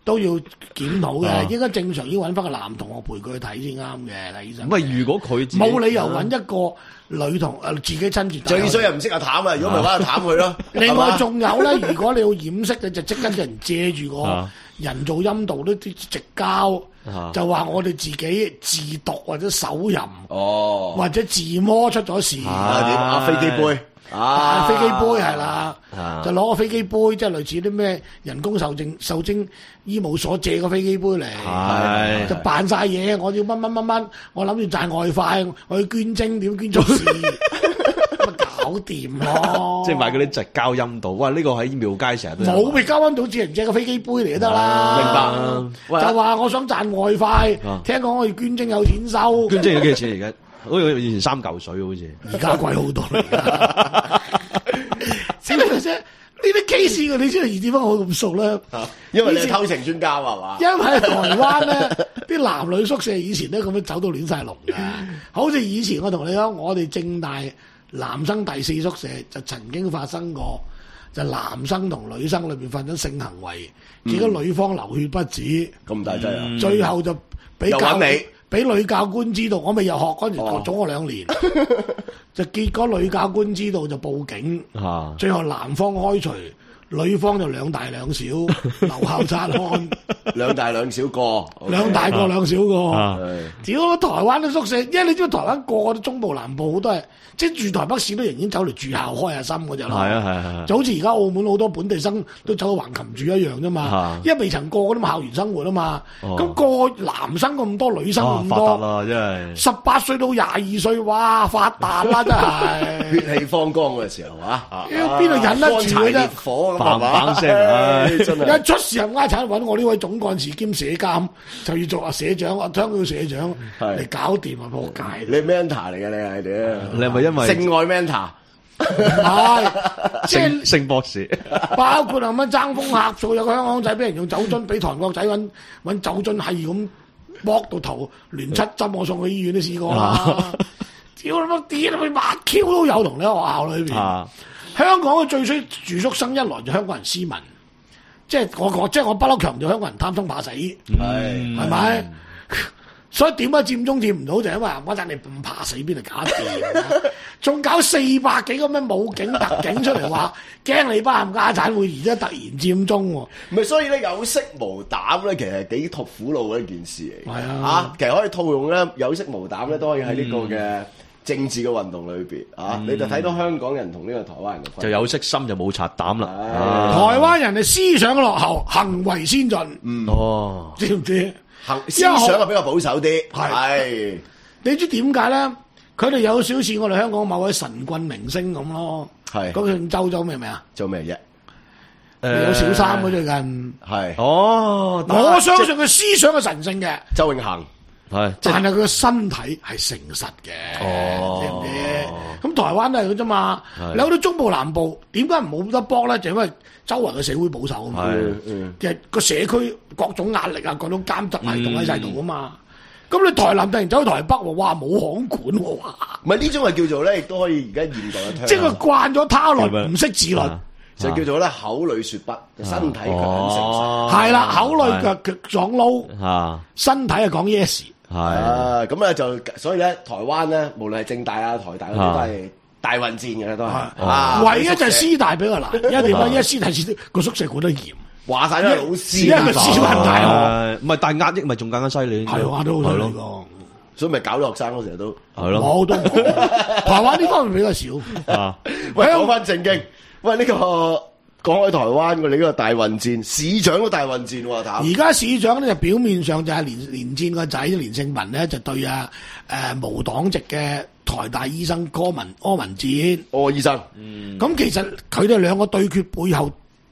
都要檢討嘅， 啊應該正常要揾翻個男同學陪佢去睇先啱嘅，睇醫生。 唔係，如果佢自己冇理由揾一個女同誒自己親自帶。 最衰又唔識阿譚啊！如果唔係揾阿譚佢咯。 另外仲有咧，如果你要掩飾嘅，就即刻有人借住個啊人造陰道都啲直交， 啊就話我哋自己自毒或者手淫， 哦， 或者自摸出咗事。 啊點啊飛機杯啊， 飛機杯係啦， 啊就攞個飛機杯，即係類似啲咩人工受精受精醫務所借個飛機杯嚟， 係就扮晒嘢。我要乜乜乜乜，我諗住賺外快，我要捐精，點捐出事，咪搞掂咯。 即係買嗰啲直膠陰道，哇！呢個喺廟街成日都有冇咪交溫到只能借個飛機杯嚟就得啦。 明白喂就話我想賺外快啊， 聽講我哋捐精有錢收， 捐精要幾錢而家？好似以前三嚿水好似。 而家貴好多啦。即係咪啫？呢啲 case 你知道而點解我咁熟咧？ 因為你係偷情專家係嘛？ 因為台灣咧，啲男女宿舍以前咧咁樣走到亂晒龍嘅，好似以前我同你講，我哋正大男生第四宿舍就曾經發生過，就男生同女生裏邊發生性行為，結果女方流血不止， 咁大劑啊！ 最後就俾教又揾你俾女教官知道，我未入學嗰陣時哦早我兩年，就結果女教官知道就報警， 啊最後男方開除，女方就兩大兩小，留校察看， 兩大兩小個， 兩大個兩小個。 啊係屌台灣啲宿舍，因為你知道台灣個個都中部南部好多係，即係住台北市都仍然走嚟住校開下心嗰隻咯。 係啊係啊係啊就好似而家澳門好多本地生都走去橫琴住一樣啫嘛啊。 因為未曾過嗰啲校園生活啊嘛。 哦咁個男生咁多，女生咁啊發達多， 啦，真係。 十八歲到廿二歲，哇發達啦真係。 血氣方剛嘅時候啊， 邊度忍得住嘅啫乾柴烈火咁係嘛砰砰聲唉真係一出事冚家產揾我呢位總幹事兼社監，就要做啊社長，啊將佢社長係嚟搞掂啊仆街。 你 mentor 嚟嘅你係點？ 你係咪因為性愛 mentor？ 係，即係性性博士？ 包括係乜爭風呷醋，有個香港仔俾人用酒樽，俾韓國仔揾揾酒樽係咁剝到頭亂七針，我送去醫院都試過啦。屌你乜啲你八 Q 都有同你喺學校裏邊。 啊香港嘅最衰住宿生一來就香港人斯文，即係我我即係我不嬲強調香港人貪生怕死，係係咪？所以點解佔中佔唔到就係因為嗰陣你唔怕死邊度搞掂啊？仲搞四百幾個咩武警特警出嚟話驚你班冚家產會而家突然佔中喎。 唔係，所以咧有色無膽咧，其實係幾吐苦惱嘅一件事嚟。 係啊啊，其實可以套用咧有色無膽咧，都可以喺呢個嘅政治嘅運動裏邊啊，你就睇到香港人同呢個台灣人嘅分別就有色心就冇賊膽啦。 唉啊台灣人係思想落後，行為先進， 哦， 知唔知？ 行思想係比較保守啲， 係係你知點解咧？佢哋有少似我哋香港某位神棍明星咁咯。 係嗰個姓周周明唔明啊？ 做咩啫？ 有小三嗰最近。 係哦， 我相信佢思想係神聖嘅， 周永恒係即但係佢嘅身體係誠實嘅， 哦知唔知？咁台灣都係咁啫嘛。 係你去到中部南部，點解唔冇得幫咧？就因為周圍嘅社會保守啊嘛。 係嗯其實個社區各種壓力啊，各種監督系統喺晒度啊嘛。咁你台南突然走去台北喎，哇冇行管喎，哇！ 唔係呢種係叫做咧，亦都可以而家現代嘅即係佢慣咗他律， 係咪唔識自律， 啊就叫做咧口裏說不，身體卻很誠實。 哦係啦，口裏腳腳講撈， 啊身體係講 yes。 係啊，咁咧就所以咧，台灣咧，無論係政大啊、台大嗰啲都係大混戰嘅都係。啊唯一就係師大比較難，因為點解？因為師大師個宿舍管得嚴。 話晒都係老師， 因為師範大學誒唔係，但係壓抑咪仲更加犀利。 係話都好犀利係咯， 個。 所以咪搞咗學生咯，成日都。 係咯。 我都唔講台灣呢方面比較少。 啊喂，講翻正經，喂呢、個講開台灣嘅你呢個大混戰，市長都大混戰喎，譚。 而家市長咧就表面上就係連連戰個仔連勝文咧就對啊誒無黨籍嘅台大醫生柯文柯文哲。 柯醫生， 咁其實佢哋兩個對決背後，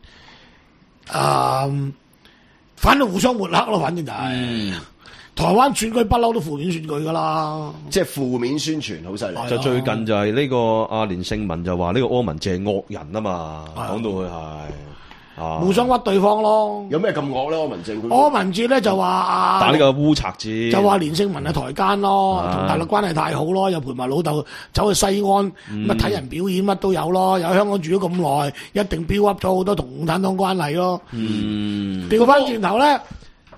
誒、反正互相抹黑咯，反正就係、台灣選舉不嬲都負面選舉噶啦。 即係負面宣傳好犀利。 就最近就係呢個阿連勝文就話呢個柯文哲係惡人啊嘛，講到佢係啊互相屈對方咯。 有咩咁惡咧？柯文正柯文哲咧就話啊， 打呢個烏賊字， 就話連勝文係台奸咯， 啊同大陸關係太好咯，又陪埋老豆走去西安，乜睇、人表演乜都有咯，又喺香港住咗咁耐，一定標 up 咗好多同共產黨關係咯。 嗯調翻轉頭咧，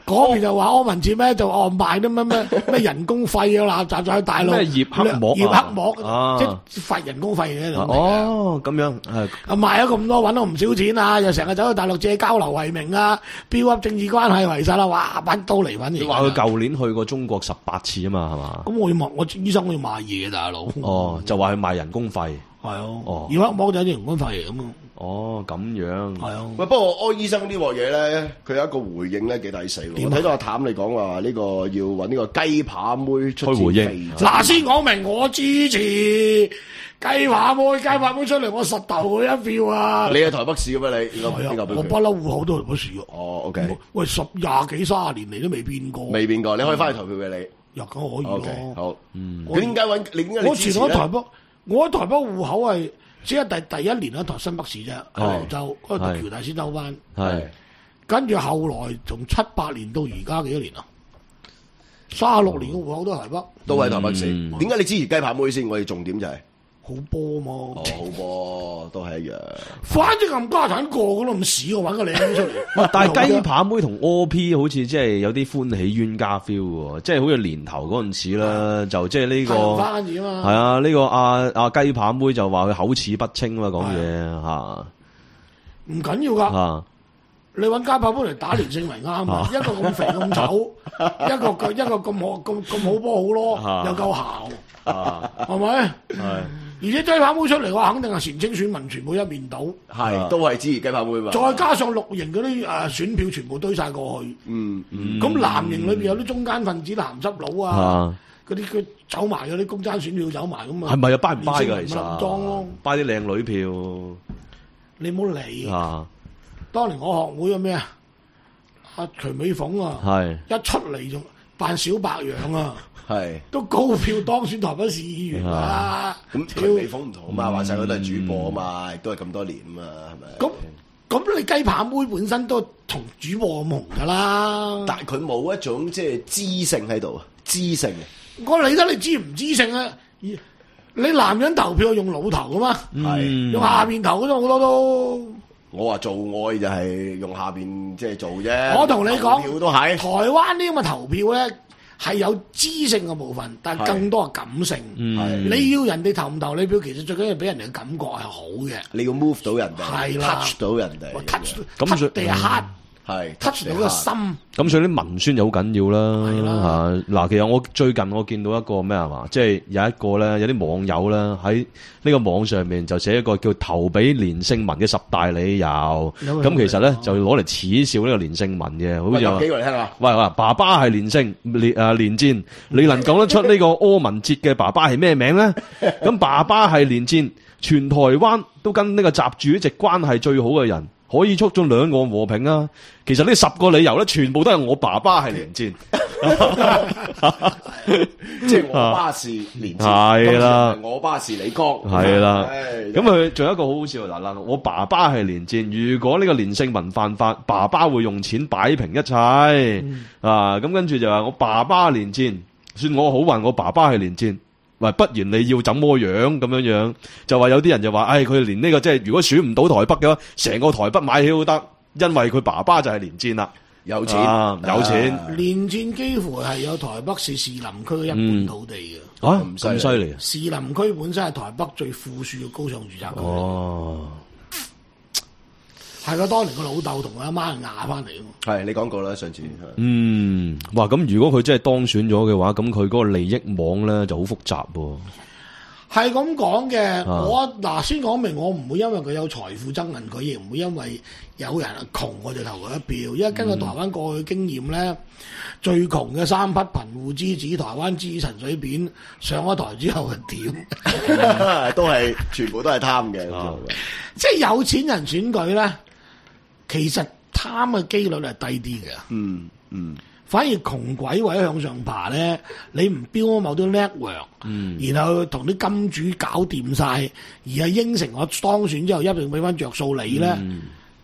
嗰邊就話柯文哲咩就安排啲咩咩咩人工費啊，集集喺大陸咩葉克膜葉克膜， 啊、 即係發人工費嘅。 哦，咁樣係啊賣咗咁多，揾到唔少錢啊！又成日走去大陸借交流為名啊，標up政治關係為實啦，哇！揾刀嚟揾嘢。 你話佢舊年去過中國十八次啊嘛，係嘛？ 咁我要賣，我醫生我要賣嘢大佬。 哦，就話佢賣人工費。 係啊， 哦， 葉克膜就係啲人工費嚟咁啊。 哦，咁樣係啊。 喂，不過柯醫生呢鑊嘢咧，佢有一個回應咧幾抵死喎。我睇到阿譚你講話呢個要揾呢個雞扒妹出回應。 嗱，先講明我支持雞扒妹，雞扒妹出嚟我實投佢一票啊！ 你係台北市嘅咩？你呢個係啊， 呢個我不嬲戶口都係台北市嘅。 哦，OK。 喂，十廿幾三十年嚟都未變過。 未變過，你可以翻去投票嘅你。 又梗可以咯。 OK，好。 嗯。 佢點解揾你？點解你我前支持咧？ 喺台北，我喺台北戶口係只係第第一年喺台新北市啫，喺杭州嗰個讀僑大先修班。 係。 跟住後來從七八年到而家幾多年啊？三十六年嘅戶口都係台北， 都係台北市。點解你支持雞扒妹先？我哋重點就係好波嘛。 哦，好波都係一樣。 反正咁家產個個都咁屎，我揾個靚出嚟。 但係雞扒妹同 O P 好似即係有啲歡喜冤家 feel 喎，即係好似年頭嗰陣時啦，就即係呢個係啊，呢個阿阿雞扒妹就話佢口齒不清啊嘛，講嘢嚇。唔緊要㗎。你揾雞扒妹嚟打連勝咪啱啊！一個咁肥咁醜，一個個一個咁好咁咁好波好咯，又夠姣，係咪？係。而且雞扒妹出嚟嘅話，肯定係前清選民全部一面倒， 係都係支持雞扒妹嘛。 再加上綠營嗰啲誒選票全部堆晒過去， 嗯嗯。 咁藍營裏邊有啲中間分子鹹濕佬啊，嗰啲佢走埋嗰啲公爭選票走埋咁啊。 係咪又 buy 唔 buy 㗎？其實林裝咯 ，buy 啲靚女票。 你唔好理啊！當年我學會有咩啊？阿徐美鳳啊，係一出嚟仲扮小白楊啊，係都高票當選台北市議員啦。 咁徐美鳳唔同啊嘛，話晒佢都係主播啊嘛，亦都係咁多年啊嘛，係咪？咁咁你雞扒妹本身都同主播咁紅噶啦，但係佢冇一種即係知性喺度啊，知性。 我理得你知唔知性啊？你男人投票用老頭噶嘛？係用下邊投嗰種好多都。 我話做愛就係用下邊即係做啫。 我同你講， 票都係台灣呢咁嘅投票咧，係有知性嘅部分，但係更多係感性。你要人哋投唔投你票，其實最緊要俾人哋嘅感覺係好嘅。 你要 move 到人哋， 係啦 touch 到人哋 ，touch touch 地黑。係 touch 到個心， 咁所以啲文宣就好緊要啦嚇。嗱，其實我最近我見到一個咩係嘛，即係有一個咧，有啲網友咧喺呢個網上面就寫一個叫投俾連勝文嘅十大理由。咁其實咧就攞嚟恥笑呢個連勝文嘅，好似話幾個嚟聽下。 喂喂，爸爸係連勝連誒連戰，你能講得出呢個柯文哲嘅爸爸係咩名咧？咁爸爸係連戰，全台灣都跟呢個習主席關係最好嘅人。可以促進兩岸和平啊！其實呢十個理由咧，全部都係我爸爸係連戰， 即係我爸是連戰， 係啦， 我爸是李剛， 係啦。咁佢仲有一個好好笑嗱嗱，我爸爸係連戰，如果呢個連勝文犯法，爸爸會用錢擺平一切、嗯、啊！咁跟住就話我爸爸連戰，算我好運，我爸爸係連戰。喂，不然你要怎麼樣咁樣樣？就話有啲人就話，唉、哎，佢連呢、這個即係如果選唔到台北嘅話，成個台北買起都得，因為佢爸爸就係連戰啦， 有錢， 啊、有錢。 啊、連戰幾乎係有台北市士林區嘅一半土地嘅、 嗯，啊咁犀利。 士林區本身係台北最富庶嘅高尚住宅區。哦。係個當年個老豆同佢阿媽係壓翻嚟嘅。 係你講過啦，上次。 嗯，哇！咁如果佢真係當選咗嘅話，咁佢嗰個利益網咧就好複雜喎。 係咁講嘅，我嗱先講明，我唔會因為佢有財富憎恨佢，亦唔會因為有人窮我就投佢一票。因為根據台灣過去經驗咧，嗯、最窮嘅三匹貧戶之子，台灣之陳水扁上咗台之後係點？ 都係全部都係貪嘅， 即係有錢人選舉咧。其實貪嘅機率係低啲嘅，嗯嗯，反而窮鬼為咗向上爬咧，你唔標某啲 network，嗯，然後同啲金主搞掂晒，而係應承我當選之後一定俾翻着數你咧，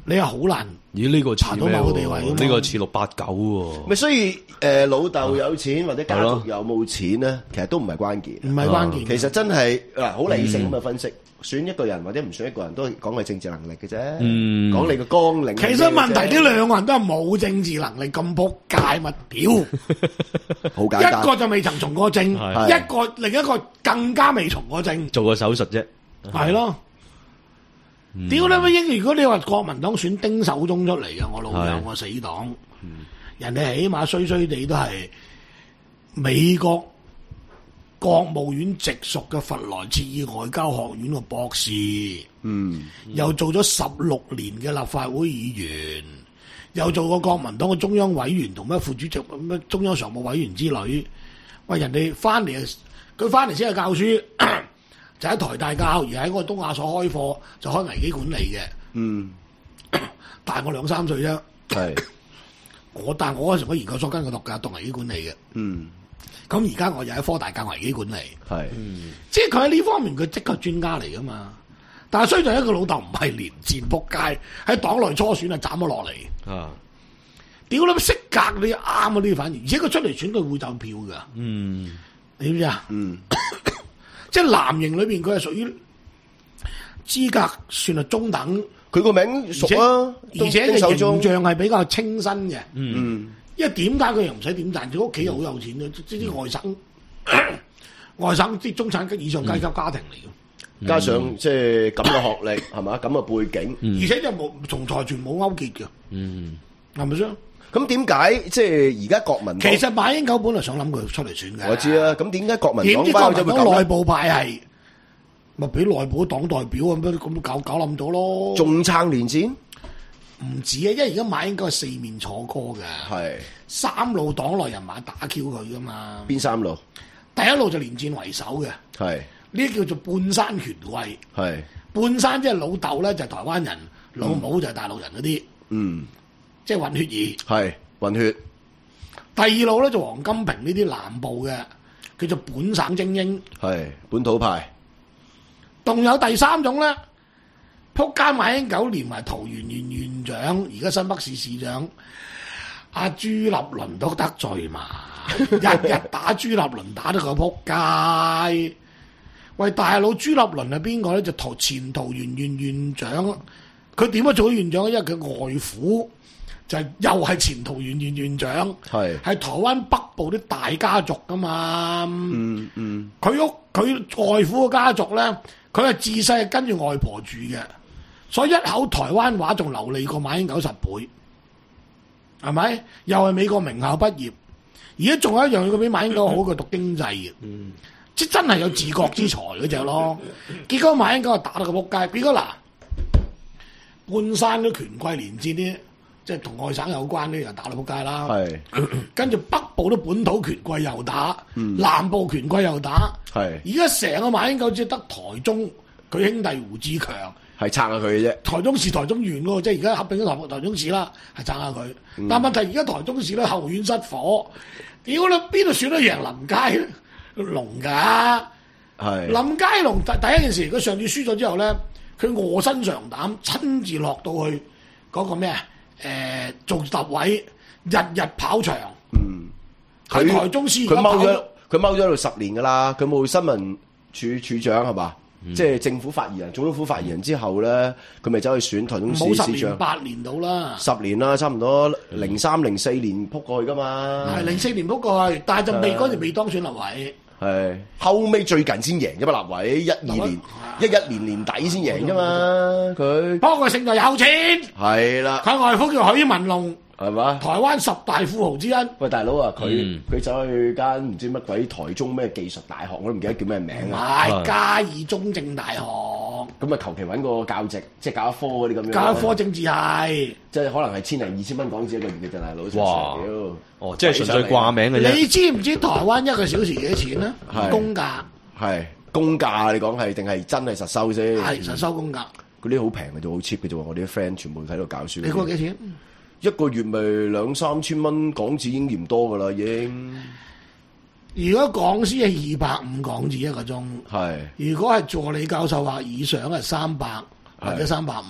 你係好難。 咦？呢、這個查到某個地位㗎嘛呢個似六八九喎。 咪所以誒、呃、老豆有錢或者家族有冇錢咧，其實都唔係關鍵。 唔係關鍵。 其實真係嗱，好理性咁嘅分析。嗯選一個人或者唔選一個人都講係政治能力嘅啫，講、嗯、你個綱領。其實問題呢兩個人都係冇政治能力，咁仆街咪屌， 好簡單。 一個就未曾從過政，一個另一個更加未從過政， 做個手術啫。 係咯，屌你乜英？如果你話國民黨選丁守中出嚟嘅，我老友我死黨，嗯、人哋起碼衰衰地都係美國國務院直屬嘅佛萊切爾外交學院嘅博士，嗯，又做咗十六年嘅立法會議員，又做過國民黨嘅中央委員同咩副主席、咩中央常務委員之類。喂，人哋翻嚟，佢翻嚟先係教書，就喺台大教，而喺嗰個東亞所開課，就開危機管理嘅。嗯，大我兩三歲啫。係，我但係我嗰時我研究所跟佢讀㗎，讀危機管理嘅。嗯。咁而家我又喺科大教危機管理，係，嗯、即係佢喺呢方面佢即刻專家嚟噶嘛。但係衰在一個老豆唔係連戰仆街，喺黨內初選啊斬咗落嚟。啊！屌你識格你啱啊呢啲反而，而且佢出嚟選佢會走票噶。嗯，你知唔知啊？嗯，即係藍營裏邊佢係屬於資格算係中等，佢個名熟啊，而且嘅形象係比較清新嘅。嗯。嗯，因為點解佢又唔使點賺？佢屋企又好有錢嘅，即係啲外省、嗯、外省啲中產級以上階級家庭嚟嘅、嗯， 加上即係咁嘅學歷係嘛，咁嘅背景， 嗯、而且就冇從財團冇勾結嘅，嗯，係咪先？ 咁點解即係而家國民黨？ 其實馬英九本來想諗佢出嚟選嘅， 我知啊。咁點解國民黨點知國民黨內部派係咪俾內部黨代表咁樣咁搞搞冧咗咯？ 仲撐連戰？ 唔止啊，因為而家馬英九係四面楚歌嘅，係三路黨內人馬打 Q 佢噶嘛。 邊三路？ 第一路就連戰為首嘅，係呢啲叫做半山權貴，係半山即係老豆咧就係台灣人，嗯、老母就係大陸人嗰啲，嗯，即係混血兒，係混血。 第二路咧就黃金平呢啲南部嘅，叫做本省精英， 係本土派。 仲有第三種咧。仆街馬英九連埋桃園縣縣長，而家新北市市長阿朱立倫都得罪嘛？日日打朱立倫打得個仆街。喂，大佬朱立倫係邊個咧？就桃前桃園縣縣長，佢點樣做咗縣長？因為佢外父就係、是、又係前桃園縣縣長，係係台灣北部啲大家族噶嘛。嗯嗯，佢屋佢外父嘅家族咧，佢係自細係跟住外婆住嘅。所以一口台灣話仲流利過馬英九十倍，係咪？又係美國名校畢業，而家仲有一樣嘢佢比馬英九好，佢讀經濟嘅，嗯、即真係有自覺之才嗰隻咯。結果馬英九就打到個仆街，結果嗱，半山啲權貴連戰啲，即係同外省有關啲又打到仆街啦。係，跟住北部啲本土權貴又打，嗯、南部權貴又打。係，而家成個馬英九只得台中佢兄弟胡志強。 係撐下佢嘅啫， 台中市、台中縣喎，即係而家合併咗台台中市啦，係撐下佢。嗯、但問題而家台中市咧後院失火，屌你邊度選得贏林佳龍㗎？係林佳龍第第一件事，佢上次輸咗之後咧，佢臥薪嘗膽，親自落到去嗰個咩啊？誒、呃、做特委，日日跑場。嗯，喺台中市佢踎咗，佢踎咗喺度十年㗎啦。佢冇新聞處處長係嘛？嗯、即係政府發言人、總統府發言人之後咧，佢咪走去選台中市市長？ 冇十年八年到啦， 十年啦，差唔多零三零四年撲過去噶嘛。 係零四年撲過去，但係就未嗰時未當選立委。 係後尾最近先贏啫嘛，立委一二年一一年年底先贏啫嘛，佢。不過佢勝在有錢。係啦。佢外父叫許文龍。係嘛？台灣十大富豪之一。喂，大佬啊，佢佢、嗯、走去間唔知乜鬼台中咩技術大學，我都唔記得叫咩名啊。係嘉義中正大學。咁啊，求其揾個教職，即係教一科嗰啲咁樣。教一科政治係。即係可能係千零二千蚊港紙一個月嘅，真係老實哇！哦，即係純粹掛名嘅啫。 你知唔知台灣一個小時幾多錢咧？公價。係公價，你講係定係真係實收先？ 係實收公價。 嗰啲好平嘅啫，好 cheap 嘅啫。我哋啲 friend 全部喺度教書。 你估幾錢？ 一個月咪兩三千蚊港紙已經嫌多噶啦，已經。 如果講師係二百五港紙一個鐘，係。如果係助理教授或以上係三百或者三百五。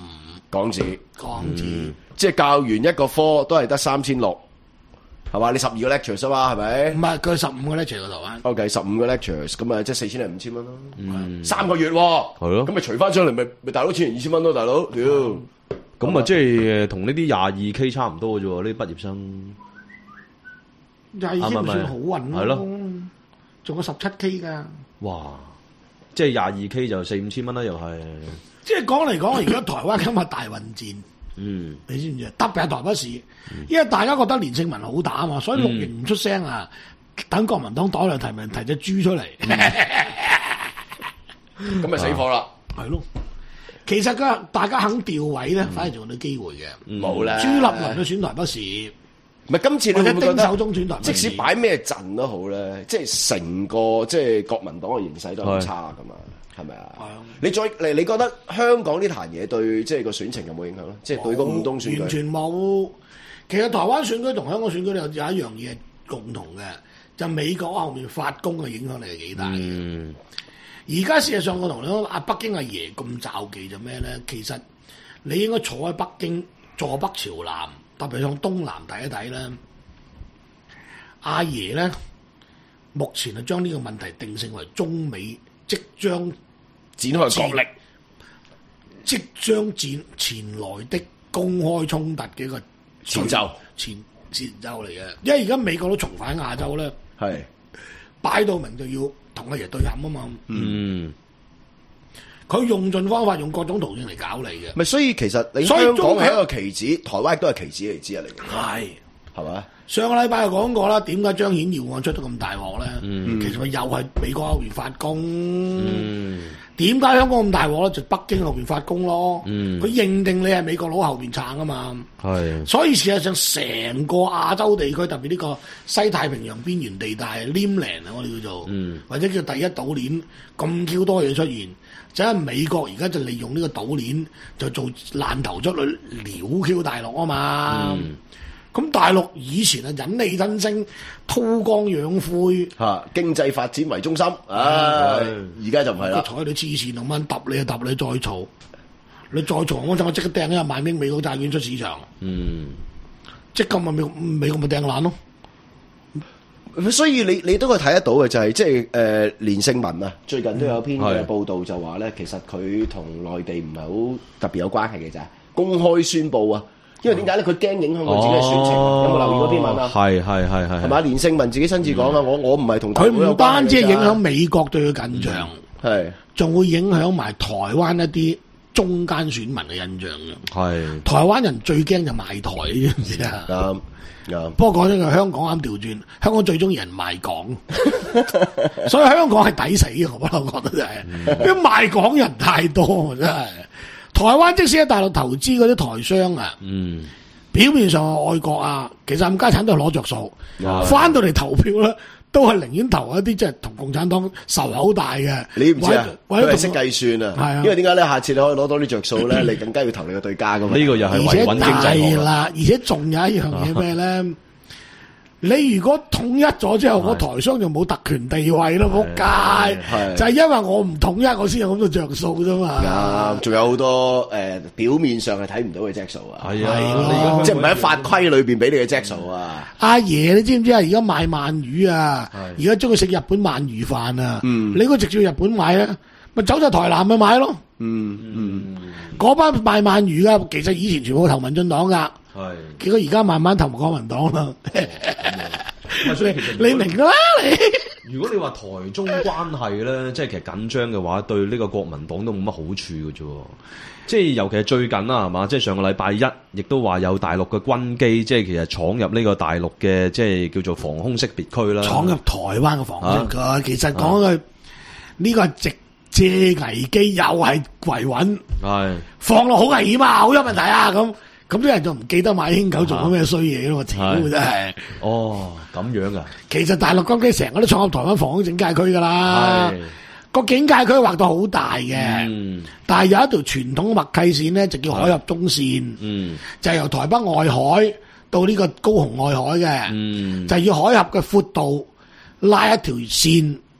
港紙， 港紙， 嗯、即係教完一個科都係得三千六，係嘛？你十二個 lectures 啊嘛，係咪？ 唔係佢十五個 lecture 嗰度啊。 O K， 十五個 lectures， 咁啊即係四千零五千蚊咯。 嗯， 三個月喎，係咯， 咁咪除翻上嚟，咪咪大佬千零二千蚊咯，大佬，屌！ 咁啊，即係同呢啲廿二 K 差唔多嘅啫喎，呢啲畢業生廿二 K 唔算好運咯， 係咯， 仲有十七 K 噶。 哇！即係廿二 K 就四五千蚊啦，又係。 即係講嚟講，而家台灣今日大混戰， 嗯， 你知唔知啊？特別係台北市，因為大家覺得連勝文好打啊嘛，所以綠營唔出聲啊，等國民黨黨兩提名提隻豬出嚟， 咁咪死火啦。 係咯。其實個大家肯調位咧，反而仲有啲機會嘅。 冇咧， 朱立倫都選台北市， 唔係今次你會唔會覺得手中選台北市， 即使擺咩陣都好咧，即係成個即係國民黨嘅形勢都係好差噶嘛，係咪啊？你再嚟，你覺得香港呢壇嘢對即係個選情有冇影響咧？即係對個五東選舉完全冇。其實台灣選舉同香港選舉有有一樣嘢係共同嘅，就美國後面發功嘅影響力係幾大嘅。 嗯而家事實上，我同你講，阿北京阿爺咁罩忌就咩咧？其實你應該坐喺北京，坐北朝南，特別向東南睇一睇咧。阿爺咧，目前係將呢個問題定性為中美即將展開角力， 即將戰前來的公開衝突嘅一個前奏， 前前奏嚟嘅。因為而家美國都重返亞洲咧， 係擺到明就要同阿爺對撼啊嘛。 嗯， 佢用盡方法，用各種途徑嚟搞你嘅。 咪所以其實你香港係一個棋子，台灣亦都係棋子嚟之一嚟嘅。 係係嘛？ 上個禮拜就講過啦，點解張顯耀案出得咁大鑊咧？ 嗯、 其實佢又係美國後邊發功。點解、 嗯、 香港咁大鑊咧？就北京後邊發功咯。佢、 嗯、 認定你係美國佬後邊撐啊嘛。 係。所所以事實上，成個亞洲地區，特別呢個西太平洋邊緣地帶 （Limland） 啊，我哋叫做， 嗯、 或者叫第一島鏈，咁 Q 多嘢出現。就係美國而家就利用呢個島鏈，就做爛頭卒去撩 Q 大陸啊嘛。咁、嗯、大陸以前啊忍氣吞聲、韜光養灰， 嚇、啊、經濟發展為中心。唉、啊，而家就唔係啦。 坐喺度黐線咁樣揼你啊揼你再嘈，你再嘈我陣我即刻掟一萬億美國債券出市場。 嗯， 即刻咪美美國咪掟爛咯。 所以你你都可以睇得到嘅就係即係誒連勝文啊，最近都有篇嘅報道就話咧，嗯、其實佢同內地唔係好特別有關係嘅咋，公開宣佈啊，因為點解咧？佢驚影響佢自己嘅選情。哦、有冇留意嗰篇文啊？ 係係係係， 係嘛？連勝文自己親自講啊、嗯，我我唔係同佢唔單止係影響美國對佢印象，係仲、嗯、會影響埋台灣一啲中間選民嘅印象嘅。係台灣人最驚就賣台，你知唔知啊？嗯Yeah. 不過講真嘅，香港啱調轉，香港最中意人賣港，所以香港係抵死嘅，我不嬲覺得真係，因為賣港人太多，真係。台灣即使喺大陸投資嗰啲台商啊，嗯，表面上係愛國啊，其實冚家產都係攞着數，翻 Yeah. 到嚟投票咧，都係寧願投一啲即係同共產黨仇口大嘅。你唔知啊？佢係識計算啊，係啊。因為點解咧？下次你可以攞到啲着數咧，你更加要投你個對家噶嘛。呢個又係維穩經濟學啦。而且仲有一樣嘢咩咧？你如果統一咗之後，我台商就冇特權地位咯，仆街！就係因為我唔統一，我先有咁多着數啫嘛。啱，仲有好多誒表面上係睇唔到嘅質素啊。係啊，即係唔係喺法規裏邊俾你嘅質素啊？阿爺，你知唔知啊？而家賣鰻魚啊，而家中意食日本鰻魚飯啊。嗯，你應該直接去日本買啊，咪走晒台南去買咯。嗯嗯，嗰班賣鰻魚啊，其實以前全部投民進黨噶。係，結果而家慢慢投國民黨啦。所以其實你明噶啦，你如果你話台中關係咧，即係其實緊張嘅話，對呢個國民黨都冇乜好處嘅啫。即係尤其係最近啦，係嘛？即係上個禮拜一，亦都話有大陸嘅軍機，即係其實闖入呢個大陸嘅即係叫做防空識別區啦。闖入台灣嘅防空識別區，啊、其實講句呢個係直借危機，又係維穩，係放落好危險啊，好有問題啊咁。咁啲人就唔記得馬英九做咗咩衰嘢咯，屌真係！哦，咁樣噶。其實大陸軍機成個都闖入台灣防空警戒區噶啦，個警戒區劃到好大嘅，嗯、但係有一條傳統默契線咧，就叫海峽中線，嗯、就係由台北外海到呢個高雄外海嘅，嗯、就要海峽嘅闊度拉一條線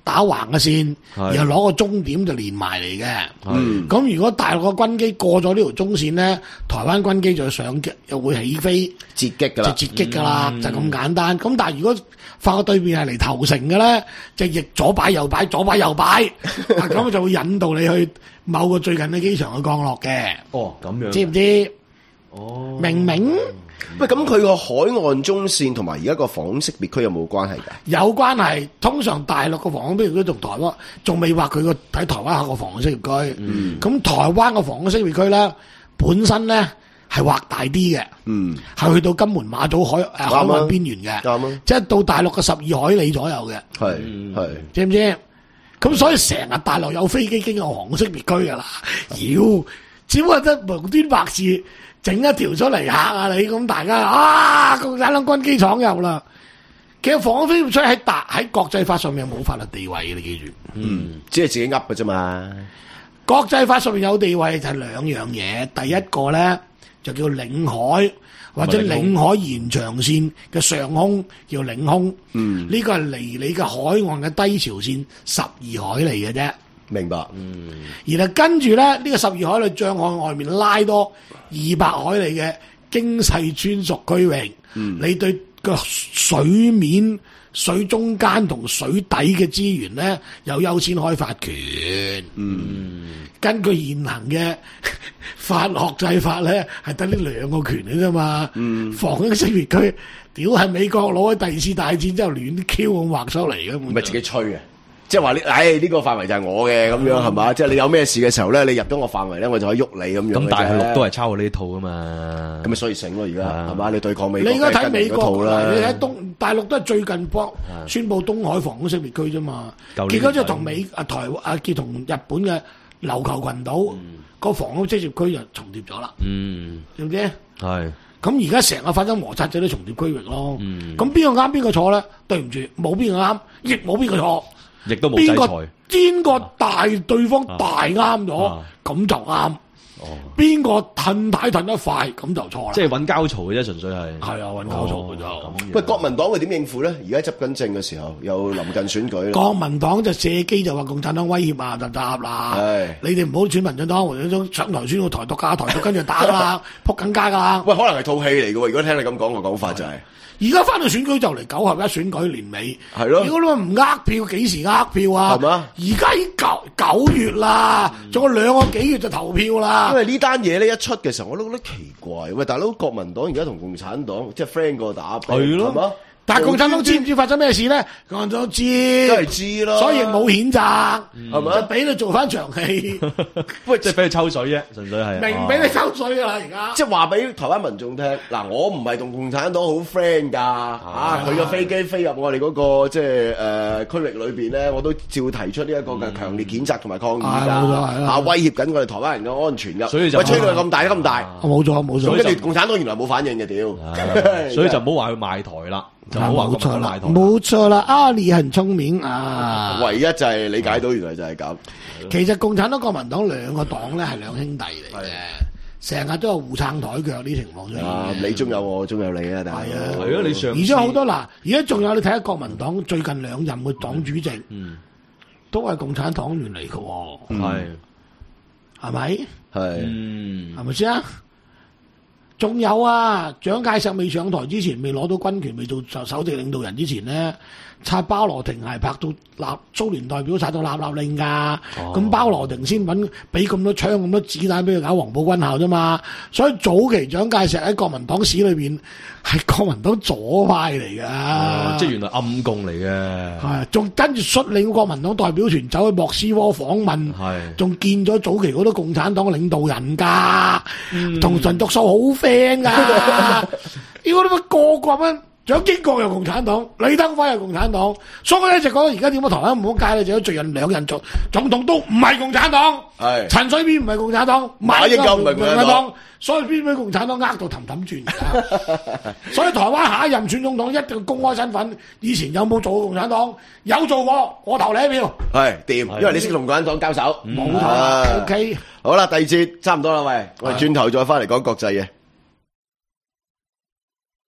打橫嘅線， 係然後攞個終點就連埋嚟嘅。 嗯咁如果大陸嘅軍機過咗呢條中線咧，台灣軍機就上擊，又會起飛截擊㗎啦， 就截擊㗎啦，就咁簡單。咁但係如果法國對面係嚟投誠嘅咧，就逆左擺右擺，左擺右擺，啊咁就會引導你去某個最近嘅機場去降落嘅。 哦，咁樣知唔知？ 哦， 明唔明？ 喂，咁佢個海岸中線同埋而家個防空識別區有冇關係㗎？ 有關係，通常大陸個防空識別區同台灣仲未話佢個喺台灣下個防空識別區。咁、 嗯、 台灣個防空識別區咧，本身咧係劃大啲嘅， 嗯， 係去到金門馬祖海誒、呃、海岸邊緣嘅， 啱啊， 即係到大陸嘅十二海里左右嘅， 係係。 知唔知？咁所以成日大陸有飛機經過防空識別區㗎啦，妖，只不過得無端白事。整一條出嚟嚇下你，咁大家啊，共產黨軍機闖入啦！其實防空識別區喺大喺國際法上面冇法律地位嘅，你記住。 嗯，只係自己噏嘅啫嘛。 國際法上面有地位就係兩樣嘢，第一個咧就叫領海或者領海延長線嘅上空叫領空。嗯，呢個係離你嘅海岸嘅低潮線十二海里嘅啫。 明白。嗯， 然後跟住咧，呢、這個十二海里障礙外面拉多二百海里嘅經濟專屬區域，嗯、你對個水面、水中間同水底嘅資源咧有優先開發權。嗯，根據現行嘅法學制法咧，係得呢兩個權嘅啫嘛。嗯，防空識別區，屌係美國攞喺第二次大戰之後亂 Q 咁畫出嚟嘅， 唔係自己吹嘅。即係話你，唉呢、呢個範圍就係我嘅咁樣係嘛？即係你有咩事嘅時候咧，你入咗我範圍咧，我就可以喐你咁樣。 咁大陸都係抄我呢套噶嘛？ 咁咪所以醒咯，而家係嘛？你對抗美國， 你而家睇美國啦， 你睇東大陸都係最近幫宣布東海防空識別區啫嘛。結果就同美啊台啊結同日本嘅琉球群島個、嗯、防空識別區就重疊咗啦。嗯，知唔知？係。咁而家成個發生摩擦就啲重疊區域咯。咁邊個啱邊個錯咧？對唔住，冇邊個啱，亦冇邊個錯。 亦都冇制裁， 邊個大對方大啱咗，咁、啊、就啱。邊個褪太褪得快，咁就錯啦。 即係揾交嘈嘅啫，純粹係。係啊，揾交嘈嘅啫。 喂，國民黨會點應付咧？而家執緊政嘅時候，又臨近選舉。 國民黨就借機就話共產黨威脅啊，就答啦。係，你哋唔好選民進黨，或者上台宣個台獨架，台獨跟住打啦，撲緊街噶啦。 喂，可能係套戲嚟嘅喎。如果聽你咁講個講法就係、是。 而家翻到選舉就嚟九合一選舉年尾， 係咯。 如果你唔呃票，幾時呃票啊？ 係嘛？ 而家已經九九月啦，仲、嗯、有兩個幾月就投票啦。 因為呢單嘢咧一出嘅時候，我都覺得奇怪。喂，大佬，國民黨而家同共產黨即係 friend 過打兵，係咯，係嘛？但係共產黨知唔知發生咩事咧？共產黨知， 都係知咯， 所以冇譴責，係、 嗯、 咪？就俾你做翻場戲， 喂，即係俾你抽水啫，純粹係明俾你抽水噶啦，而家即係話俾台灣民眾聽，嗱，我唔係同共產黨好 friend 噶，啊，佢個飛機飛入我哋嗰、那個即係誒區域裏邊咧，我都照提出呢一個嘅強烈譴責同埋抗議噶，啊，威脅緊我哋台灣人嘅安全噶，所以就喂吹到咁大咁大， 冇錯冇錯， 跟住共產黨原來冇反應嘅屌， 所以就唔好話佢賣台啦。就冇話咁賣台， 冇錯啦，阿里很聰明啊！ 唯一就係理解到原來就係咁。 其實共產黨、國民黨兩個黨咧係兩兄弟嚟嘅，成日都有互撐台腳啲情況出現。 啊，你中有我，中有你啊！但係係啊， 係啊，你上而且好多嗱，而家仲有你睇下國民黨最近兩任嘅黨主席，嗯，都係共產黨員嚟嘅喎，係係咪？係，嗯，係咪先啊？仲有啊，蔣介石未上台之前，未攞到軍權，未做首席領導人之前咧，拆鮑羅廷係拍到立蘇聯代表拆到立立令㗎。咁鮑羅廷先揾俾咁多槍咁多子彈俾佢搞黃埔軍校啫嘛。所以早期蔣介石喺國民黨史裏邊係國民黨左派嚟㗎、 哦，即係原來暗共嚟嘅。 係，仲跟住率領國民黨代表團走去莫斯科訪問，係，仲見咗早期好多共產黨嘅領導人㗎，同、嗯、陳獨秀好 friend 㗎。如果你乜個個咁樣，蔣經國又共產黨，李登輝又共產黨，所以我一直覺得而家點解台灣唔好解咧？就最近兩任做總統都唔係共產黨，係陳水扁唔係共產黨，馬英九唔係共產黨，所以邊俾共產黨呃到氹氹轉。所以台灣下一任選總統一定要公開身份，以前有冇做過共產黨？有做過，我投你一票。係掂，因為你識同共產黨交手。冇錯 ，OK。好啦，第二節差唔多啦，喂，我哋轉頭再翻嚟講國際嘅。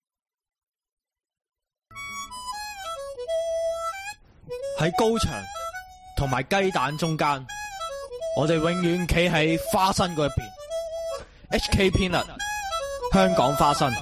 喺高牆同埋雞蛋中間，我哋永遠企喺花生嗰一邊。H K Peanut， 香港花生。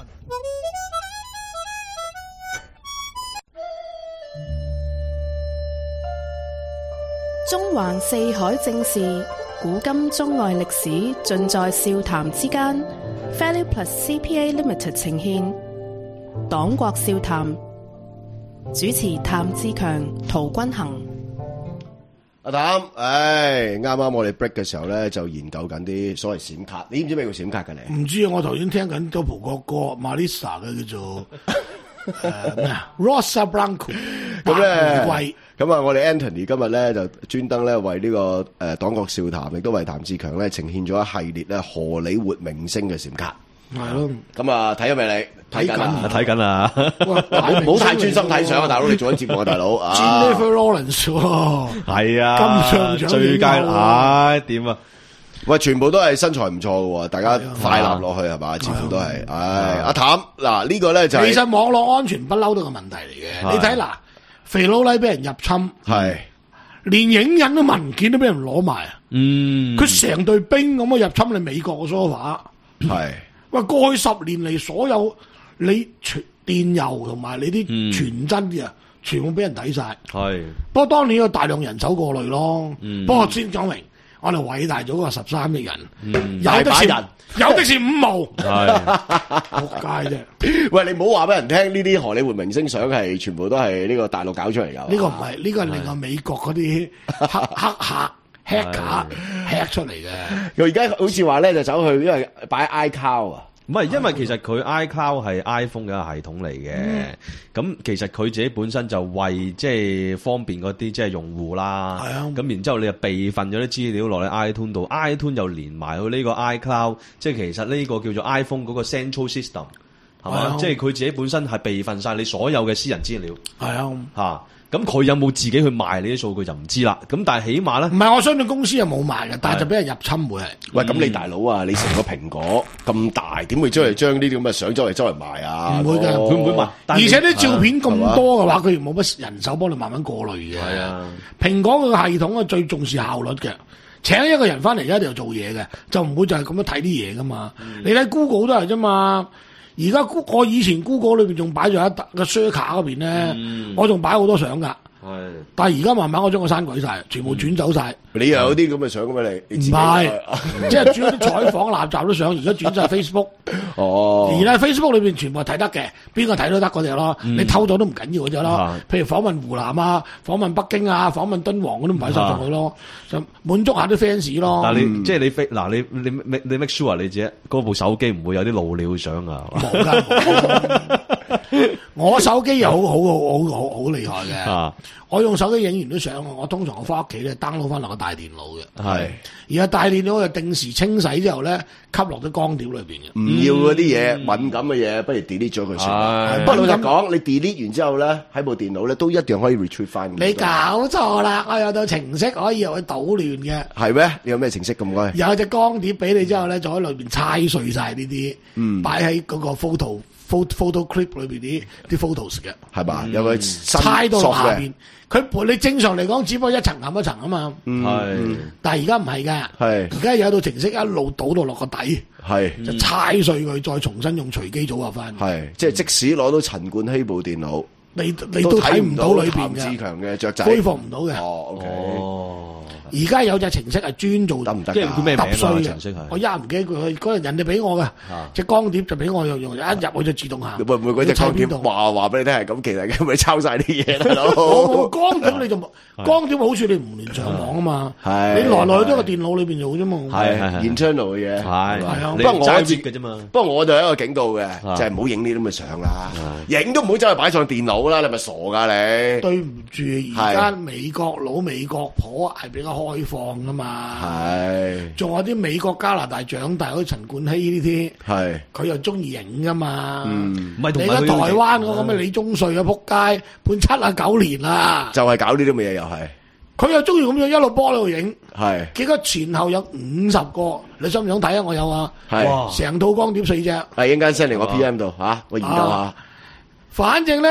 中環四海正事，古今中外歷史，盡在笑談之間。Value Plus C P A Limited 呈獻黨國笑談，主持譚志強、陶君行。 阿譚，唉，啱啱我哋 break 嘅時候咧，就研究緊啲所謂閃卡。你知唔知咩叫閃卡嘅你？ 唔知啊，我頭先聽緊咗葡國歌 Marisa 嘅叫做誒咩啊 Rosa Blanco。 咁咧，咁啊，我哋 Anthony 今日咧就專登咧為呢個誒黨國笑談，亦都為譚志強咧呈現咗一系列咧荷里活明星嘅閃卡。 係咯， 咁啊睇咗未你？睇緊啊， 睇緊啊！ 唔好太專心睇相啊，大佬，你做緊節目啊，大佬。 Jennifer Lawrence 喎， 係啊， 金像獎最佳，唉，點啊？ 喂，全部都係身材唔錯嘅，大家快立落去係嘛？似乎都係，唉，阿譚嗱呢個咧就其實網絡安全不嬲都係個問題嚟嘅。你睇嗱，肥佬黎俾人入侵，係連影印嘅文件都俾人攞埋啊！嗯，佢成隊兵咁啊入侵你美國嘅 sofa，係喂過去十年嚟所有你傳電郵同埋你啲傳真嘅，全部俾人睇晒。係，不過當年有大量人手過濾咯。不過先講明。我哋偉大咗個十三億人，嗯、有的是人，有的是五毛，係仆街啫。 喂，你唔好話俾人聽，呢啲荷里活明星相係全部都係呢個大陸搞出嚟㗎。 呢個唔係，呢、這個係另外美國嗰啲黑黑客 hacker hack 出嚟嘅。 佢而家好似話咧，就走去因為擺 iCloud 啊。 唔係，因為其實佢 iCloud 係 iPhone 嘅一個系統嚟嘅，咁、嗯、其實佢自己本身就為即係方便嗰啲即係用戶啦。係啊，咁然之後你就備份咗啲資料落去 iTunes 度 ，iTunes 又連埋去呢個 iCloud，即係其實呢個叫做 iPhone 嗰個 Central System 係嘛、啊，即係佢自己本身係備份晒你所有嘅私人資料。係啊，嚇。咁佢有冇自己去賣你啲數據就唔知啦。咁但係起碼咧， 唔係我相信公司又冇賣嘅，但係就俾人入侵會係。 喂，咁你大佬啊，你成個蘋果咁大，點會將嚟將呢啲咁嘅相周嚟周嚟賣啊？ 唔會嘅， 佢唔會賣。而且啲照片咁多嘅話，佢冇乜人手幫你慢慢過濾嘅。係啊，蘋果個系統啊最重視效率嘅，請一個人翻嚟一定要做嘢嘅，就唔會就係咁樣睇啲嘢噶嘛。你睇 Google 都係啫嘛。而家我以前 Google 裏邊仲擺咗一個 share 卡嗰邊咧，嗯、我仲擺好多相噶。係，但係而家慢慢我將佢刪鬼晒，全部轉走晒、 嗯。你又有啲咁嘅相嘅咩？你唔係，即係轉啲採訪立集都相，而家轉晒 Facebook。哦，而咧 Facebook 裏邊全部係睇得嘅，邊個睇都得嗰隻咯。嗯、你偷咗都唔緊要嗰隻咯。譬如訪問湖南啊，訪問北京啊，訪問敦煌，我都唔擺晒上去咯，就滿足下啲 fans 咯。 但係你、嗯、即係你嗱，你你你你 make sure 你自己嗰部手機唔會有啲露料相啊？冇㗎。 我手機又好好好好好厲害嘅，啊、我用手機影完啲相，我通常我翻屋企咧 download 翻落個大電腦嘅，係是，而家大電腦就定時清洗之後咧，吸落啲光碟裏邊嘅， 唔要嗰啲嘢敏感嘅嘢，不如 delete 咗佢算啦。不過老實講，你 delete 完之後咧，喺部電腦咧都一樣可以 retrieve 翻。 你搞錯啦，我有套程式可以入去搗亂嘅。 係咩？你有咩程式咁乖？ 有隻光碟俾你之後咧，就喺裏邊猜碎晒呢啲，嗯，擺喺嗰個 photo。photo clip 裏邊啲啲 photos 嘅係嘛？有個猜到落下邊，佢盤你正常嚟講，只不過一層冚一層啊嘛。係，但係而家唔係㗎。係，而家有套程式一路倒到落個底，係就猜碎佢，再重新用隨機組合翻。係，即係即使攞到陳冠希部電腦，你你都睇唔到裏邊嘅譚志強嘅雀仔，恢復唔到嘅。哦，OK。而家有隻程式係專做得唔得？即係佢咩名啊？程式係我一唔記得佢嗰日人哋俾我嘅隻光碟就俾我用用，一入去就自動行。會唔會嗰隻光碟話話俾你聽係咁？其實咁咪抄晒啲嘢大佬。我光碟你就光碟好處你唔連上網啊嘛。係你來來都喺個電腦裏邊做啫嘛。係係 internal 嘅嘢。係係啊。不過我接嘅啫嘛。不過我就有一個警告嘅，就係唔好影呢啲咁嘅相啦。影都唔好走去擺上電腦啦！你咪傻㗎你。對唔住，而家美國佬美國婆係比較開放噶嘛，係，仲有啲美國加拿大長大嗰啲陳冠希呢啲，係，佢又中意影噶嘛，嗯，唔係你而家台灣嗰個咩李宗瑞啊，仆街判七啊九年啦，就係搞呢啲咁嘅嘢又係，佢又中意咁樣一路波喺度影，係，結果前後有五十個，你想唔想睇啊？我有啊，係，成套光碟四隻，係，一陣間 send 嚟我 P M 度吓，我研究下，反正咧。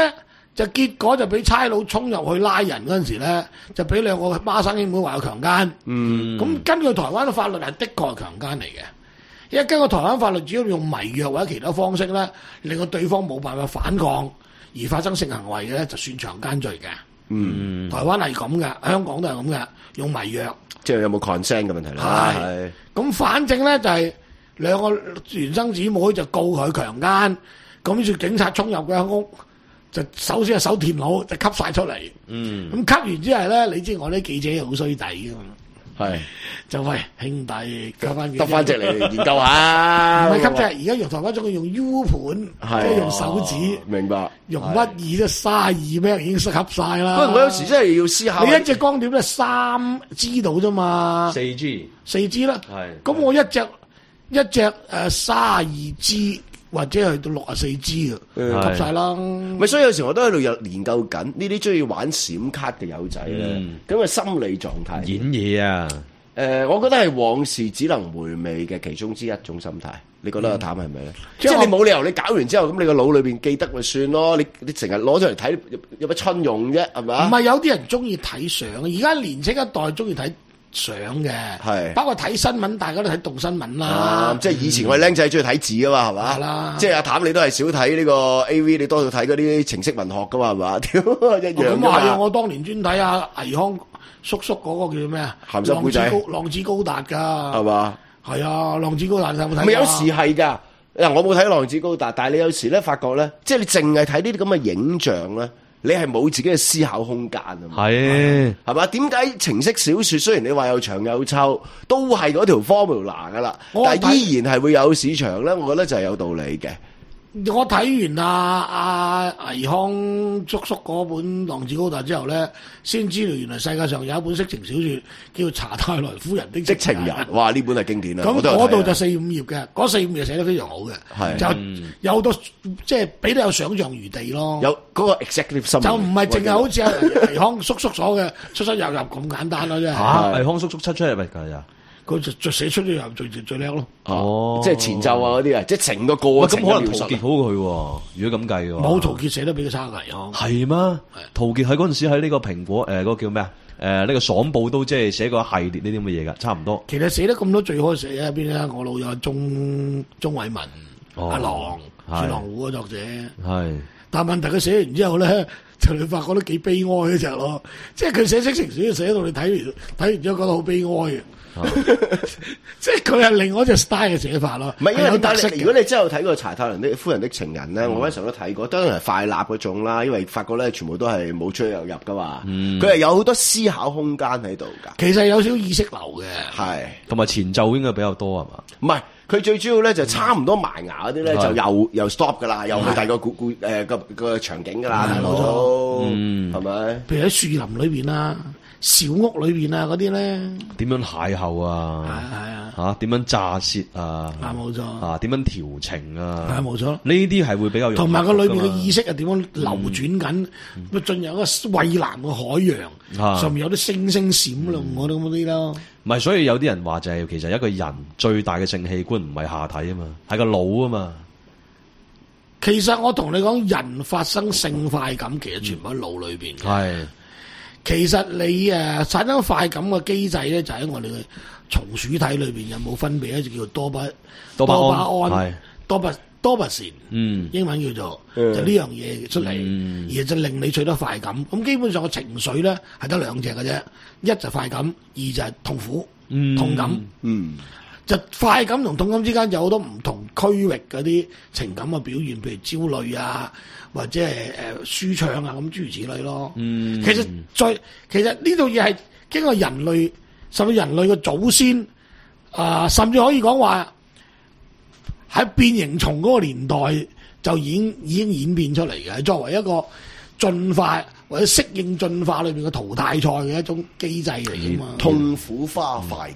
就結果就俾差佬衝入去拉人嗰陣時咧，就俾兩個孖生兄妹話有強姦。 嗯， 咁根據台灣嘅法律係的確係強姦嚟嘅，因為根據台灣法律，只要用迷藥或者其他方式咧，令到對方冇辦法反抗而發生性行為嘅咧，就算強姦罪嘅。 嗯， 台灣係咁嘅，香港都係咁嘅，用迷藥。 即係有冇 consent 嘅問題啦。係。 咁反正咧就係、是、兩個原生姊妹就告佢強姦，咁於是警察衝入佢屋，就首先係手電腦就吸晒出嚟。嗯。咁吸完之後咧，你知我啲記者好衰底㗎嘛。係。就喂兄弟，加翻得翻隻嚟研究下。 唔係吸啫，而家用台灣仲用 U 盤，即係用手指。 明白。用乜二即卅二咩已經適合晒啦。 不過我有時真係要思考。 你一隻光碟咧三 G 到啫嘛。 四 G。 四 G 啦。 係。 咁我一隻一隻誒卅二 G 或者去到六十四 G 啊，吸晒啦。 咪所以有時我都喺度有研究緊呢啲中意玩閃卡嘅友仔咧，咁嘅心理狀態。 演嘢啊！ 誒、呃，我覺得係往事只能回味嘅其中之一種心態。你覺得阿譚係咪咧？即係你冇理由你搞完之後，咁你個腦裏邊記得咪算咯？你你成日攞出嚟睇，有乜春用啫？係咪啊？ 唔係有啲人中意睇相，而家年青一代中意睇相嘅，係包括睇新聞，大家都睇動新聞啦。 啊、即係以前我哋僆仔中意睇字啊嘛，係嘛？係啦。即係阿譚你都係少睇呢個 A V， 你多數睇嗰啲情色文學噶嘛，係嘛？屌一樣。咁啊係啊！我當年專睇阿倪匡叔叔嗰個叫咩啊？ 鹹濕古仔， 浪子高達噶， 係嘛？係啊，浪子高達有冇睇？ 咪有時係㗎。嗱，我冇睇浪子高達，但係你有時咧發覺咧，即係你淨係睇呢啲咁嘅影像咧，你係冇自己嘅思考空間啊嘛。係係嘛？點解情色小説雖然你話又長又臭，都係嗰條 formula 㗎啦，但係依然係會有市場咧？我覺得就係有道理嘅。 我睇完阿阿倪匡叔叔嗰本《浪子高達》之後咧，先知道原來世界上有一本色情小説叫《查泰萊夫人的即情人》。哇！呢本係經典啦。 咁嗰度就四五頁嘅，嗰四五頁寫得非常好嘅，係就有好多即係俾你有想像餘地咯。 有嗰個 executive summary，就唔係淨係好似阿倪匡叔叔所嘅出出入入咁簡單咯，真係。 嚇！倪匡叔叔出出入入㗎咋？ 佢就就寫出咗又最最叻咯， 哦，即係前奏啊嗰啲啊，即係成個過程。 咁可能陶傑好過佢喎，如果咁計嘅話。 冇陶傑寫得比佢差㗎，哦。 係咩？陶傑喺嗰陣時喺呢個蘋果誒嗰個叫咩啊？誒呢個爽報都即係寫過一系列呢啲咁嘅嘢㗎，差唔多。 其實寫得咁多最可以寫喺邊咧？我老友鐘鐘偉文、阿郎、雪狼湖嘅作者。係。但係問題佢寫完之後咧，就你發覺都幾悲哀嘅隻咯，即係佢寫色情書寫到你睇完睇完之後覺得好悲哀嘅。即係佢係另外一隻 style 嘅寫法咯， 唔係因為有特色。如果你真係有睇過《查泰倫的夫人的情人》咧，我嗰陣時候都睇過，當然係快立嗰種啦，因為發覺咧全部都係冇出入入噶嘛，佢係有好多思考空間喺度噶。 其實有少少意識流嘅， 係同埋前奏應該比較多係嘛？ 唔係，佢最主要咧就差唔多埋牙嗰啲咧就又又 stop 噶啦，又去第二個故故誒個個場景噶啦，大佬都係咪？ 譬如喺樹林裏邊啦。小屋裏邊啊，嗰啲咧點樣邂逅啊？係係啊，嚇點樣炸舌啊？ 係冇錯啊，點樣調情啊？ 係冇錯。呢啲係會比較同埋個裏邊嘅意識係點樣流轉緊？咪進入一個蔚藍嘅海洋，上面有啲星星閃亮嗰啲咁啲咯。 唔係，所以有啲人話就係其實一個人最大嘅性器官唔係下體啊嘛，係個腦啊嘛。 其實我同你講，人發生性快感，其實全部喺腦裏邊嘅。係。其實你誒產生快感嘅機制咧，就喺我哋嘅松鼠體裏邊有冇分泌一隻叫做多巴多巴胺、多巴多巴胺，嗯，英文叫做、嗯、就呢樣嘢出嚟，嗯、而就令你取得快感。咁基本上個情緒咧係得兩隻嘅啫，一就快感，二就係痛苦、嗯、痛感。嗯，就快感同痛感之間有好多唔同區域嗰啲情感嘅表現，譬如焦慮啊。或者係誒舒暢啊，咁諸如此類咯。嗯，其實再其實呢度嘢係經過人類甚至人類嘅祖先啊、呃，甚至可以講話喺變形蟲嗰個年代就已經已經演變出嚟嘅，作為一個進化或者適應進化裏邊嘅淘汰賽嘅一種機制嚟㗎嘛。 痛苦花快感。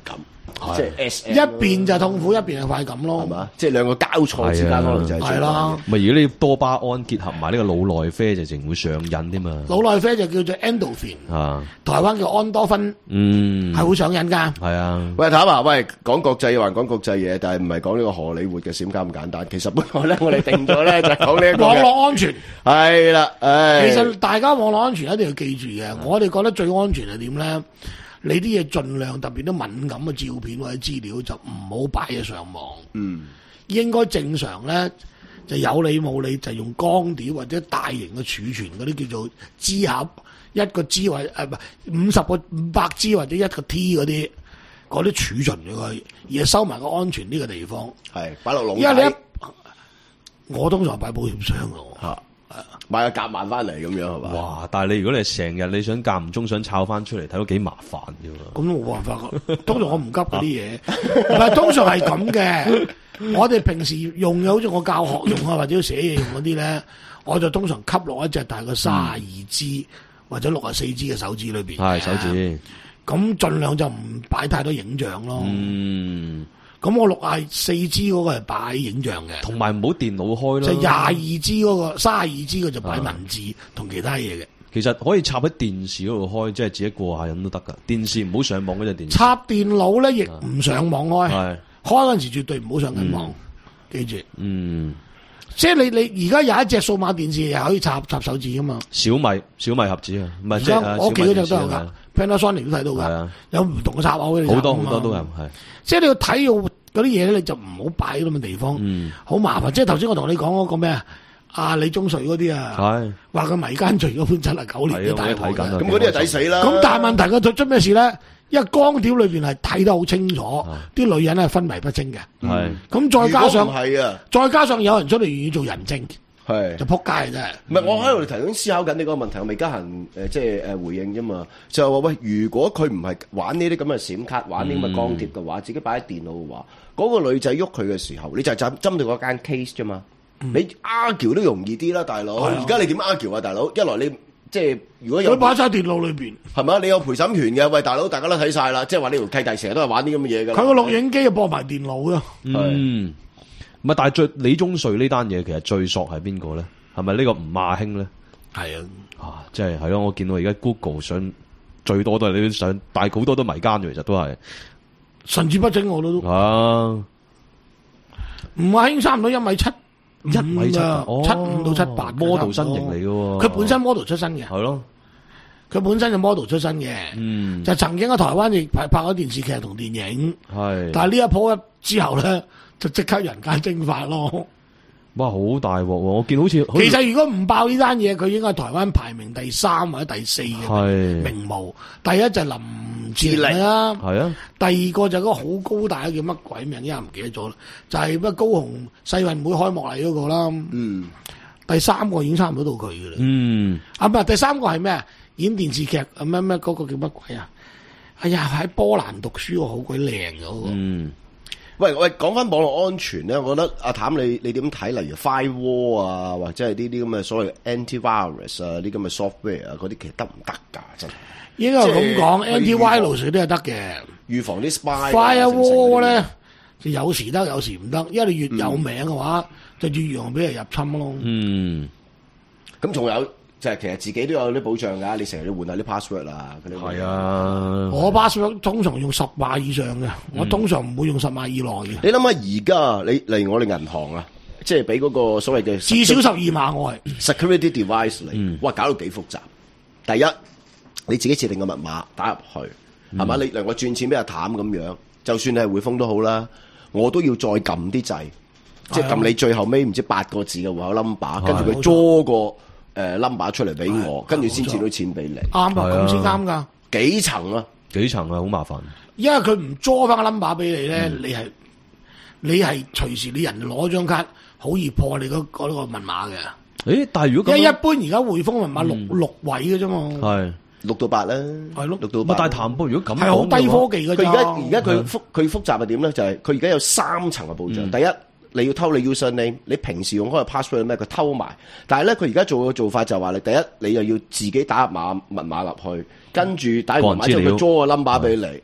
即係 S M 一邊就痛苦，一邊係快感咯， 係嘛？即係兩個交錯之間，可能就係係啦。 咪如果你多巴胺結合埋呢個腦內啡，就淨會上癮添嘛。 腦內啡就叫做 endorphin， 啊， 台灣叫安多酚， 嗯， 係會上癮㗎。 係啊。 喂，坦白喂，講國際還講國際嘢，但係唔係講呢個荷里活嘅閃交咁簡單。其實本來咧，我哋定咗咧就係講呢一個網嘅絡安全係啦，唉， 其實大家網絡安全一定要記住嘅。我哋覺得最安全係點咧？你啲嘢盡量特別都敏感嘅照片或者資料就唔好擺喺上網。 嗯， 應該正常咧就有理冇理就用光碟或者大型嘅儲存嗰啲叫做支盒，一個 G 或誒唔係五十個五百 G 或者一個 T 嗰啲嗰啲儲存咗佢，而係收埋個安全呢個地方。 係擺落籠底。 因為你一我通常擺保險箱嘅。 嚇。買個夾萬翻嚟咁樣係嘛？ 哇！但係你如果你成日你想間唔中想抄翻出嚟睇都幾麻煩嘅喎。 咁冇辦法㗎，通常我唔急嗰啲嘢，唔係通常係咁嘅。我哋平時用嘅好似我教學用啊，或者寫嘢用嗰啲咧，我就通常吸落一隻大概三十二支或者六十四支嘅手指裏邊。 係手指。咁盡量就唔擺太多影像咯。 嗯。 咁我六廿四支嗰個係擺影像嘅， 同埋唔好電腦開咯。 就廿二支嗰個，三十二支嗰就擺文字同其他嘢嘅。 其實可以插喺電視嗰度開，即係自己過下癮都得噶。電視唔好上網嗰隻電視。 插電腦咧，亦唔上網開。 係開嗰陣時絕對唔好上緊網，記住。 嗯， 即係你你而家有一隻數碼電視又可以插插手指噶嘛？ 小米小米盒子啊，唔係而家我屋企嗰隻都有噶 Panasonic 都睇到噶，有唔同嘅插口嘅。 好多好多都有，係。 即係你要睇要。嗰啲嘢咧，你就唔好擺咁嘅地方，好、嗯、麻煩。即係頭先我同你講嗰個咩啊，阿李宗瑞嗰啲啊，話佢迷奸罪嗰本七十九年嘅大睇緊， 咁嗰啲係抵死啦。 咁但係問題佢出咩事咧？因為光碟裏邊係睇得好清楚，啲、啊、女人係分謎不清嘅。係咁再加上係啊， 再加上有人出嚟願意做人證。 係就撲街真係， 唔係我喺度頭先思考緊呢個問題，我未得閒誒，即係誒回應啫嘛。就係話喂，如果佢唔係玩呢啲咁嘅閃卡，玩呢啲咁嘅光碟嘅話，自己擺喺電腦嘅話，嗰、那個女仔喐佢嘅時候，你就係針針對嗰間 case 啫嘛。嗯、你 argue 都容易啲啦，大佬。而家、嗯、你點 argue 啊，大佬？一來你即係如果有佢擺曬電腦裏邊， 係咪？你有陪審權嘅，喂大佬，大家都睇晒啦，即係話呢條契弟成日都係玩啲咁嘅嘢㗎。 佢個錄影機又播埋電腦啊。 嗯，唔係，但係最李宗瑞呢單嘢其實最索係邊個咧？係咪呢個吳亞興咧？係啊，啊，即係係咯，我見到而家 Google 上最多都係呢啲相，但係好多都迷奸嘅，其實都係神志不清，我都啊。 吳亞興差唔多一米七， 一米七， 哦、七五到七八 model 身形嚟嘅喎。 佢本身 model 出身嘅， 係咯， 佢本身就 model 出身嘅， 嗯， 就曾經喺台灣亦拍拍咗電視劇同電影， 係， 但係呢一鋪之後咧，就即刻人間蒸發咯。 哇，好大鑊喎！我見好似其實如果唔爆呢單嘢，佢應該係台灣排名第三或者第四嘅名模。第一就係林志玲啦，係啊。第二個就係嗰個好高大嘅叫乜鬼名，依家唔記得咗啦。就係、是、乜高雄世運會開幕禮嗰個啦。嗯。第三個已經差唔多到佢嘅啦。嗯。啊唔係，第三個係咩啊？演電視劇啊咩咩嗰個叫乜鬼啊？哎呀，喺波蘭讀書喎，好鬼靚嘅嗰個。嗯。 喂喂，講翻網絡安全咧，我覺得阿譚你你點睇？例如 firewall 啊，或者係呢啲咁嘅所謂 antivirus 啊，呢啲咁嘅 software 啊，嗰啲其實得唔得㗎？真係應該咁講，antivirus 都係得嘅， 預防啲 spy。 firewall 咧就有時得，有時唔得，因為你越有名嘅話，嗯、就越容易俾人入侵咯。嗯， 咁仲有。就係其實自己都有啲保障㗎，你成日要換下啲 password 啦。 係啊， 我 password 通常用十碼以上嘅，嗯、我通常唔會用十碼以內嘅。 你諗下而家你例如我哋銀行啊，即係俾嗰個所謂嘅至少十二碼我係 security device 嚟，嗯、哇搞到幾複雜。第一，你自己設定個密碼打入去，係嘛、嗯？你例如我轉錢俾阿譚咁樣，就算你係匯豐都好啦，我都要再撳啲掣，即係撳你最後尾唔知八個字嘅戶口 number，跟住佢捉個。誒 number 出嚟俾我，跟住先至到錢俾你。 啱啊，咁先啱㗎。 幾層啊？ 幾層啊？好麻煩。 因為佢唔捉翻個 number 俾你咧，你係你係隨時你人攞張卡，好易破你嗰嗰個密碼嘅。 誒，但係如果咁， 因為一般而家匯豐密碼六六位嘅啫嘛。 係六到八啦。 係咯， 六到八。 但係談波如果咁係好低科技㗎。 佢而家而家佢複佢複雜係點咧？就係佢而家有三層嘅保障。第一。你要偷你 user name，你平時用開個 password 咩？佢偷埋，但係咧佢而家做嘅做法就係話你第一，你又要自己打入碼密碼入去，跟住打完密碼之後佢 draw 個 number 俾你，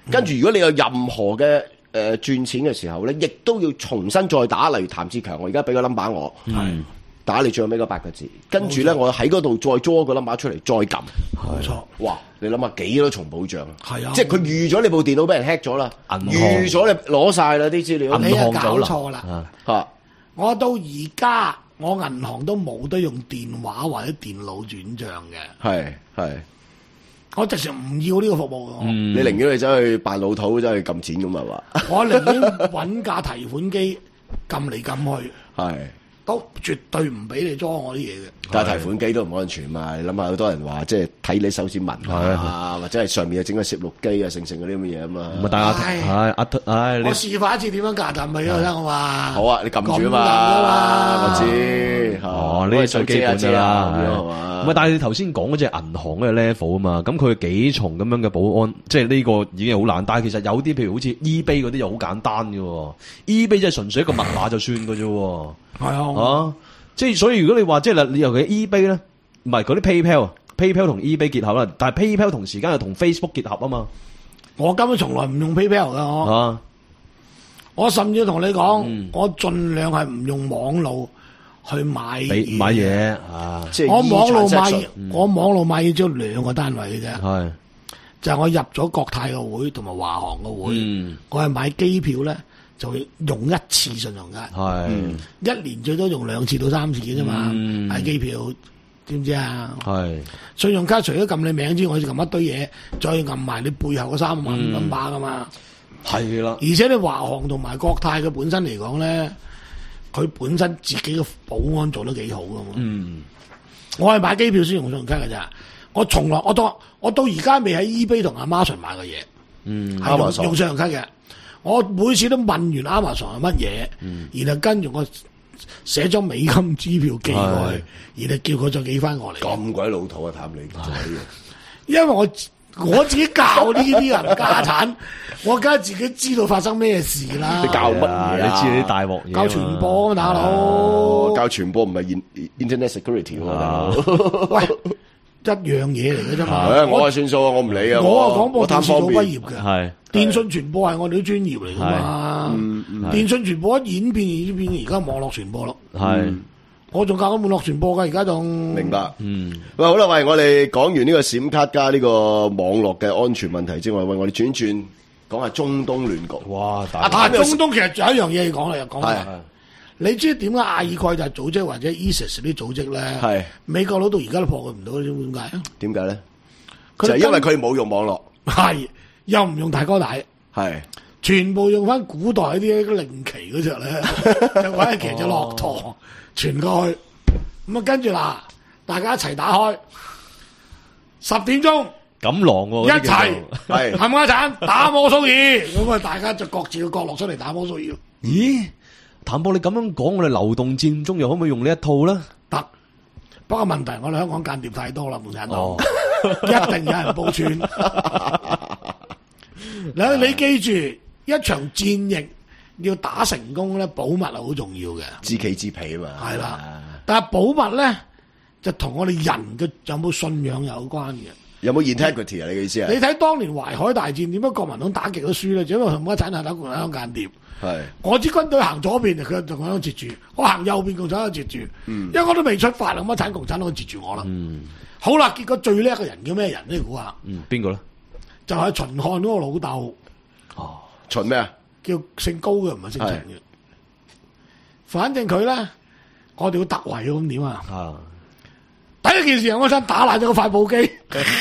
跟住如果你有任何嘅誒轉錢嘅時候咧，亦都要重新再打。例如譚志強，我而家俾個 number 我， 係打你最後尾嗰八個字，跟住咧我喺嗰度再捉一個 number 出嚟，再撳。 冇錯。 哇！你諗下幾多重保障啊？ 係啊， 即係佢預咗你部電腦俾人 hack 咗啦，預咗你攞晒啦啲資料。 你係搞銀行就錯啦。 嚇！ 我到而家我銀行都冇得用電話或者電腦轉帳嘅。 係係。 我直情唔要呢個服務嘅。 嗯你寧願你走去扮老土，走去撳錢咁啊嘛？ 我寧願揾架提款機撳嚟撳去， 係。 都絕對唔俾你裝我啲嘢嘅。 但係提款機都唔安全嘛？你諗下，好多人話即係睇你手指紋啊，或者係上面有整個攝錄機啊、成成嗰啲咁嘅嘢啊嘛。 咁啊，大家唉唉阿唉你我示範一次點樣架撳咪得我話。 好啊，你撳住啊嘛，我知。 哦，呢啲最基本㗎啦， 係唔係，但係你頭先講嗰隻銀行嗰個 level 啊嘛，咁佢幾重咁樣嘅保安，即係呢個已經好難。但係其實有啲譬如好似 eBay 嗰啲又好簡單嘅喎 ，eBay 即係純粹一個密碼就算嘅啫喎。 係啊， 啊，即係所以如果你話即係你尤其 eBay 咧，唔係嗰啲 PayPal，PayPal 同 eBay 結合啦，但係 PayPal 同時間又同 Facebook 結合啊嘛。 我根本從來唔用 PayPal 㗎我。 啊， 我甚至同你講， 嗯我盡量係唔用網路去買嘢。 俾買嘢啊， 即係我網路買 e-transaction 嘢，我網路買嘢只有兩個單位嘅啫， 係， 就係我入咗國泰嘅會同埋華航嘅會， 嗯， 我係買機票咧就會用一次信用卡， 係， 一年最多用兩次到三次嘅啫嘛， 嗯買機票知唔知啊？ 係， 信用卡除咗撳你名之外，就撳一堆嘢，再撳埋你背後嗰三個嗯 number 噶嘛。 係啦， 而且你華航同埋國泰嘅本身嚟講咧，佢本身自己嘅保安做得幾好噶嘛。 嗯， 我係買機票先用信用卡嘅咋，我從來我到我到而家未喺 eBay 同 Amazon 買過嘢， 嗯， 係用 Amazon 用信用卡嘅。我每次都問完 Amazon 係乜嘢， 嗯然後跟住我寫咗美金支票寄過去，然後叫佢再寄翻過嚟。 咁鬼老土啊！譚你做呢樣因為我我自己教呢啲人家產，我梗係自己知道發生咩事啦。 你教乜嘢啊你知你啲大鑊嘢， 教傳播啊嘛，大佬。 哦，教傳播唔係 in- internet security 喎，大佬。 喂，一樣嘢嚟嘅啫嘛。 係我係算數啊，我唔理啊。 我啊廣播我貪電視組方便。 畢業嘅。 係， 電訊傳播係我哋啲專業嚟噶嘛？ 嗯嗯電訊傳播一演變演變，而家網絡傳播咯。 係， 我仲教緊網絡傳播噶，而家仲明白。 嗯， 喂，好啦，喂，我哋講完呢個閃卡加呢個網絡嘅安全問題之外，喂，我哋轉一轉講下中東亂局。 哇，大啊啊，中東其實仲有一樣嘢要講啦，又講係啦。你知點解阿爾蓋達組織或者 ISIS 啲組織咧？ 係美國佬到而家都破佢唔到，點解啊？ 點解咧？ 佢哋就係因為佢冇用網絡， 係又唔用大哥大， 係全部用翻古代啲令旗嗰只咧，就揾一旗就駱駝傳過去。咁啊，跟住嗱，大家一齊打開，十點鐘錦囊喎， 一嗰啲叫齊做係冚家鏟打摩蘇爾，咁啊，大家就各自個角落出嚟打摩蘇爾。 咦？譚博，你咁樣講，我哋流動戰中又可唔可以用呢一套咧？ 得，不過問題我哋香港間諜太多啦，共產黨、 哦一定有人報串。你你記住，一場戰役要打成功咧，保密係好重要嘅。 知己知彼啊嘛。 係啦，但係保密咧就同我哋人嘅有冇信仰有關嘅。 有冇 integrity 啊？你嘅意思係？ 你睇當年淮海大戰點解國民黨打極都輸咧？就因為冚家鏟係打共產黨間諜。 係我支軍隊行左邊，佢就共產黨截住；我行右邊，共產黨截住。 嗯因為我都未出發，冚家鏟共產黨截住我啦。 嗯好啦，結果最叻嘅人叫咩人呢？你估下， 嗯，邊個咧？ 就係秦漢嗰個老豆， 秦咩啊？ 叫姓高嘅，唔係姓秦嘅。反正佢咧，我哋要突圍咁點啊？ 啊， 第一件事，我想打爛咗個發報機，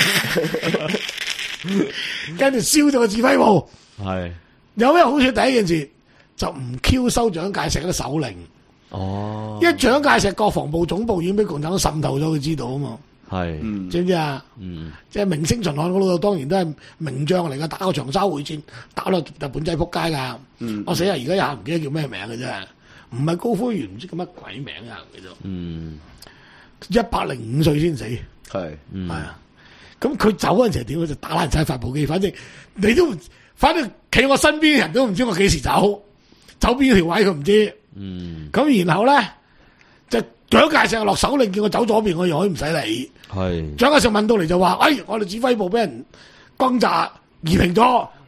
跟住燒咗個指揮部。 係， 有咩好處？第一件事就唔 Q 收蔣介石嘅首領， 哦， 因為蔣介石國防部總部已經俾共產黨滲透咗，佢知道啊嘛。 係， 嗯知唔知啊？ 嗯， 即係明星秦漢嗰老豆當然都係名將嚟噶，打個長沙會戰，打到日本仔撲街噶。 嗯我死啊！而家又唔記得叫咩名嘅啫，唔係高魁元，唔知叫乜鬼名啊！叫做嗯， 一百零五歲先死，係係嗯， 啊。咁佢走嗰陣時係點咧？就打爛晒發報機，反正你都唔，反正企我身邊嘅人都唔知我幾時走，走邊條位佢唔知。 嗯， 咁然後咧，就蔣介石落手令叫我走左邊，我又可以唔使理。 係， 蔣介石問到嚟就話：，哎，我哋指揮部俾人轟炸夷平咗，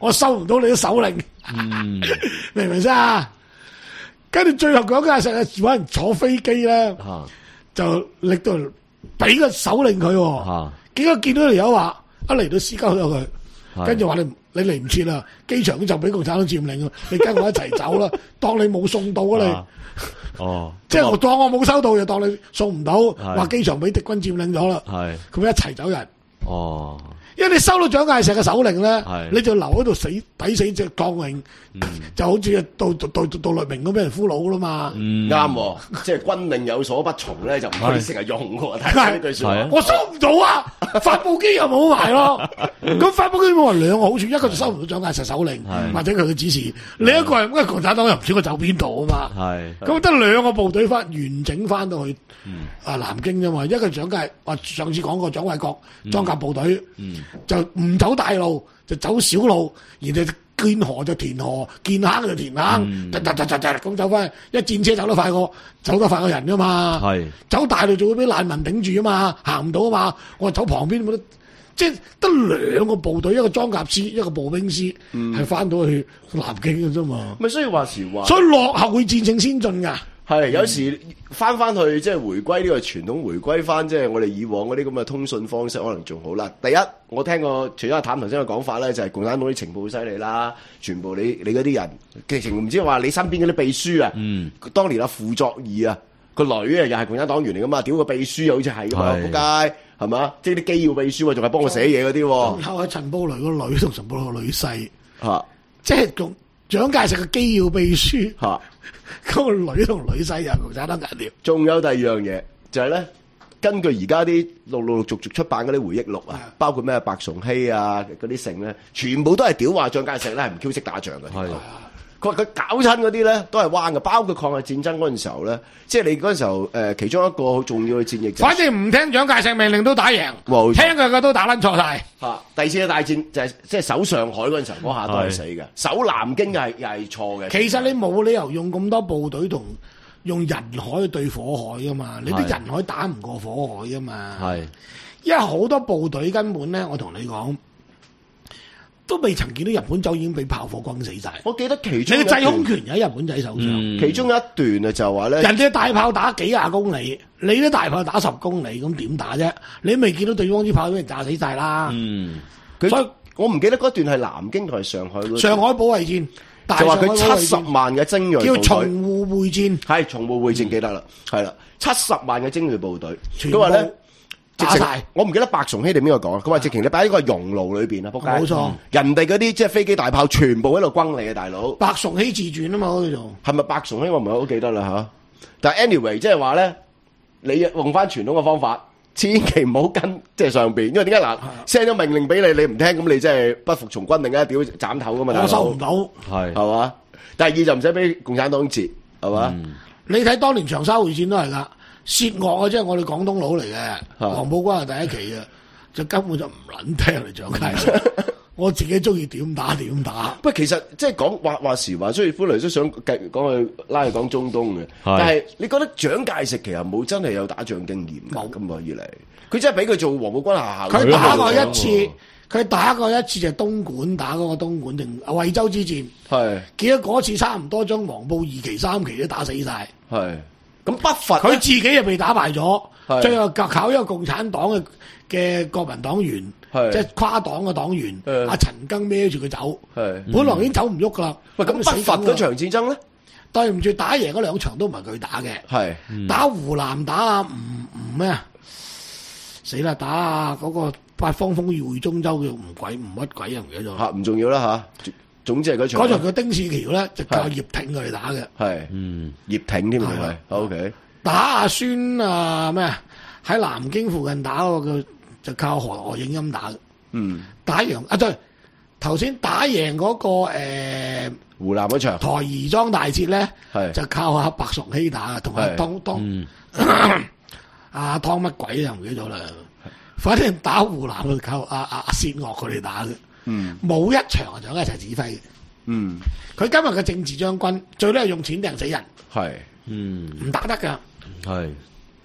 我收唔到你啲手令， 嗯明唔明先啊？跟住最後蔣介石啊，揾人坐飛機咧， 啊就拎到俾個手令佢喎。 啊結果見到條友話，一嚟到私交咗佢， 係跟住話你你嚟唔切啦，機場就俾共產黨佔領，你跟我一齊走啦，當你冇送到啊你。 啊哦， 即係我當我冇收到，就當你送唔到， 係話機場俾敵軍佔領咗啦， 係咁一齊走人。 哦， 因為你收到蔣介石嘅手令咧係， 你就留喺度死抵死隻抗命，就好似杜杜杜杜聿明咁俾人俘虜啦嘛。 嗯啱喎，即係軍令有所不從咧，就唔可以成日用喎。睇下呢句説話係啊。 我收唔到啊，發佈機又冇埋咯。咁發佈機冇埋兩個好處，一個就收唔到蔣介石手令係或者佢嘅指示，另一個係咁嘅共產黨又唔知佢走邊度啊嘛。 係咁得兩個部隊翻完整翻到去啊南京啫嘛，一個蔣介話上次講過蔣緯國裝甲部隊，就唔走大路，就走小路，然後見河就填河，見坑就填坑，突突突突突咁走翻，一戰車走得快過走得快過人噶嘛， 係走大路就會俾難民頂住啊嘛，行唔到啊嘛，我話走旁邊冇得。即係得兩個部隊，一個裝甲師，一個步兵師，係翻到去南京嘅啫嘛。 咪所以話時話， 所以落後會戰勝先進㗎。 係有時翻翻去即係回歸呢個傳統，回歸翻即係我哋以往嗰啲咁嘅通訊方式，可能仲好啦。第一，我聽過除咗阿譚頭先嘅講法咧，就係、是、共產黨啲情報犀利啦，全部你你嗰啲人其實唔知話你身邊嗰啲秘書啊， 嗯， 當年阿傅作義啊個女啊又係共產黨員嚟噶嘛，屌個秘書又好似係噶嘛， 係仆街係嘛，即係啲機要秘書喎，仲係幫我寫嘢嗰啲喎然後係陳布雷個女同陳布雷個女婿， 嚇即係同蔣介石嘅機要秘書， 嚇。 嗰個女同女婿又共產黨間諜。 仲有第二樣嘢就係、是、咧，根據而家啲陸陸陸續續出版嗰啲回憶錄啊，包括咩白崇禧啊嗰啲成咧，全部都係屌話蔣介石咧係唔 Q 識打仗嘅。 係佢話佢搞親嗰啲咧都係彎嘅，包括抗日戰爭嗰陣時候咧，即係你嗰陣時候誒、呃、其中一個好重要嘅戰役、就是， 反正唔聽蔣介石命令都打贏， 冇錯聽佢嘅都打撚錯晒。 嚇第二次嘅大戰就係、是、即係守上海嗰陣時候嗰下都係死嘅，守南京又係又係錯嘅。 其實你冇理由用咁多部隊同用人海去對火海噶嘛，你啲人海打唔過火海噶嘛。 係因為好多部隊根本咧，我同你講。都未曾見到日本仔已經俾炮火轟死晒。 我記得其你中一嘅制空權喺日本仔手上， 嗯其中一段啊就話咧， 人哋大炮打幾廿公里，你啲大炮打十公里，咁點打啫？你未見到對方啲炮俾人炸死晒啦。 嗯佢所以我唔記得嗰段係南京同係上海嗰段上海保衛戰，大就話佢上海保衛七十戰萬嘅精鋭叫部隊淞滬會戰， 係淞滬會戰記得啦，係啦，七十萬嘅精鋭部隊， 全部佢話咧。直情打晒。 我唔記得白崇禧定邊個講，佢話直情你擺喺個熔爐裏邊啊，仆街！ 冇錯人哋嗰啲即係飛機大炮全部喺度轟你啊，大佬。 白崇禧自傳啊嘛，嗰度係咪白崇禧？我唔係好記得啦嚇。但係 anyway，即係話咧，你用翻傳統嘅方法，千祈唔好跟即係上邊，因為點解嗱 send 咗命令俾你，你唔聽，咁你真係不服從軍令啊，屌斬頭噶嘛，大佬我收唔到。 係係嘛？第二就唔使俾共產黨截，係嘛？ 你睇當年長沙會戰都係噶，薛岳啊，即係我哋廣東佬嚟嘅，黃埔軍係第一期嘅，就根本就唔撚聽你蔣介石。我自己中意點打點打。 不過其實即係講話話時話，所以歡嚟都想繼講去拉去講中東嘅。但係你覺得蔣介石其實冇真係有打仗經驗冇咁耐以嚟，佢真係俾佢做黃埔軍校校長。 佢打過一次，佢打過一次就係東莞打嗰個東莞定惠州之戰。 係記得嗰次差唔多將黃埔二期三期都打死晒。 係咁不乏佢自己又被打敗咗， 係最後靠一個共產黨嘅嘅國民黨員， 係即係跨黨嘅黨員， 係阿陳赓孭住佢走， 係本來已經走唔喐噶啦。 喂咁不乏嗰場戰爭咧， 對唔住，打贏嗰兩場都唔係佢打嘅， 係打湖南打啊吳吳咩啊，死啦！打啊嗰個八方風雨會中州嘅吳鬼吳乜鬼啊，唔記得咗。 嚇唔重要啦嚇。總之係嗰場。 嗰場佢丁士奇咧就靠葉挺佢哋打嘅， 係嗯葉挺添係咪係 ？OK 打阿孫啊咩啊喺南京附近打嗰個就靠何何應欽打嘅。 嗯， 打贏啊！對，頭先打贏嗰、個誒、呃、 湖南嗰場台兒莊大捷咧， 係就靠阿白崇禧打，同阿係當當嗯阿湯乜鬼啊唔記得咗啦。反正打湖南就靠阿阿阿薛岳佢哋打嘅， 嗯冇一場啊就一齊指揮嘅。 嗯佢今日嘅政治將軍最叻係用錢掟死人， 係。 嗯唔打得㗎。 係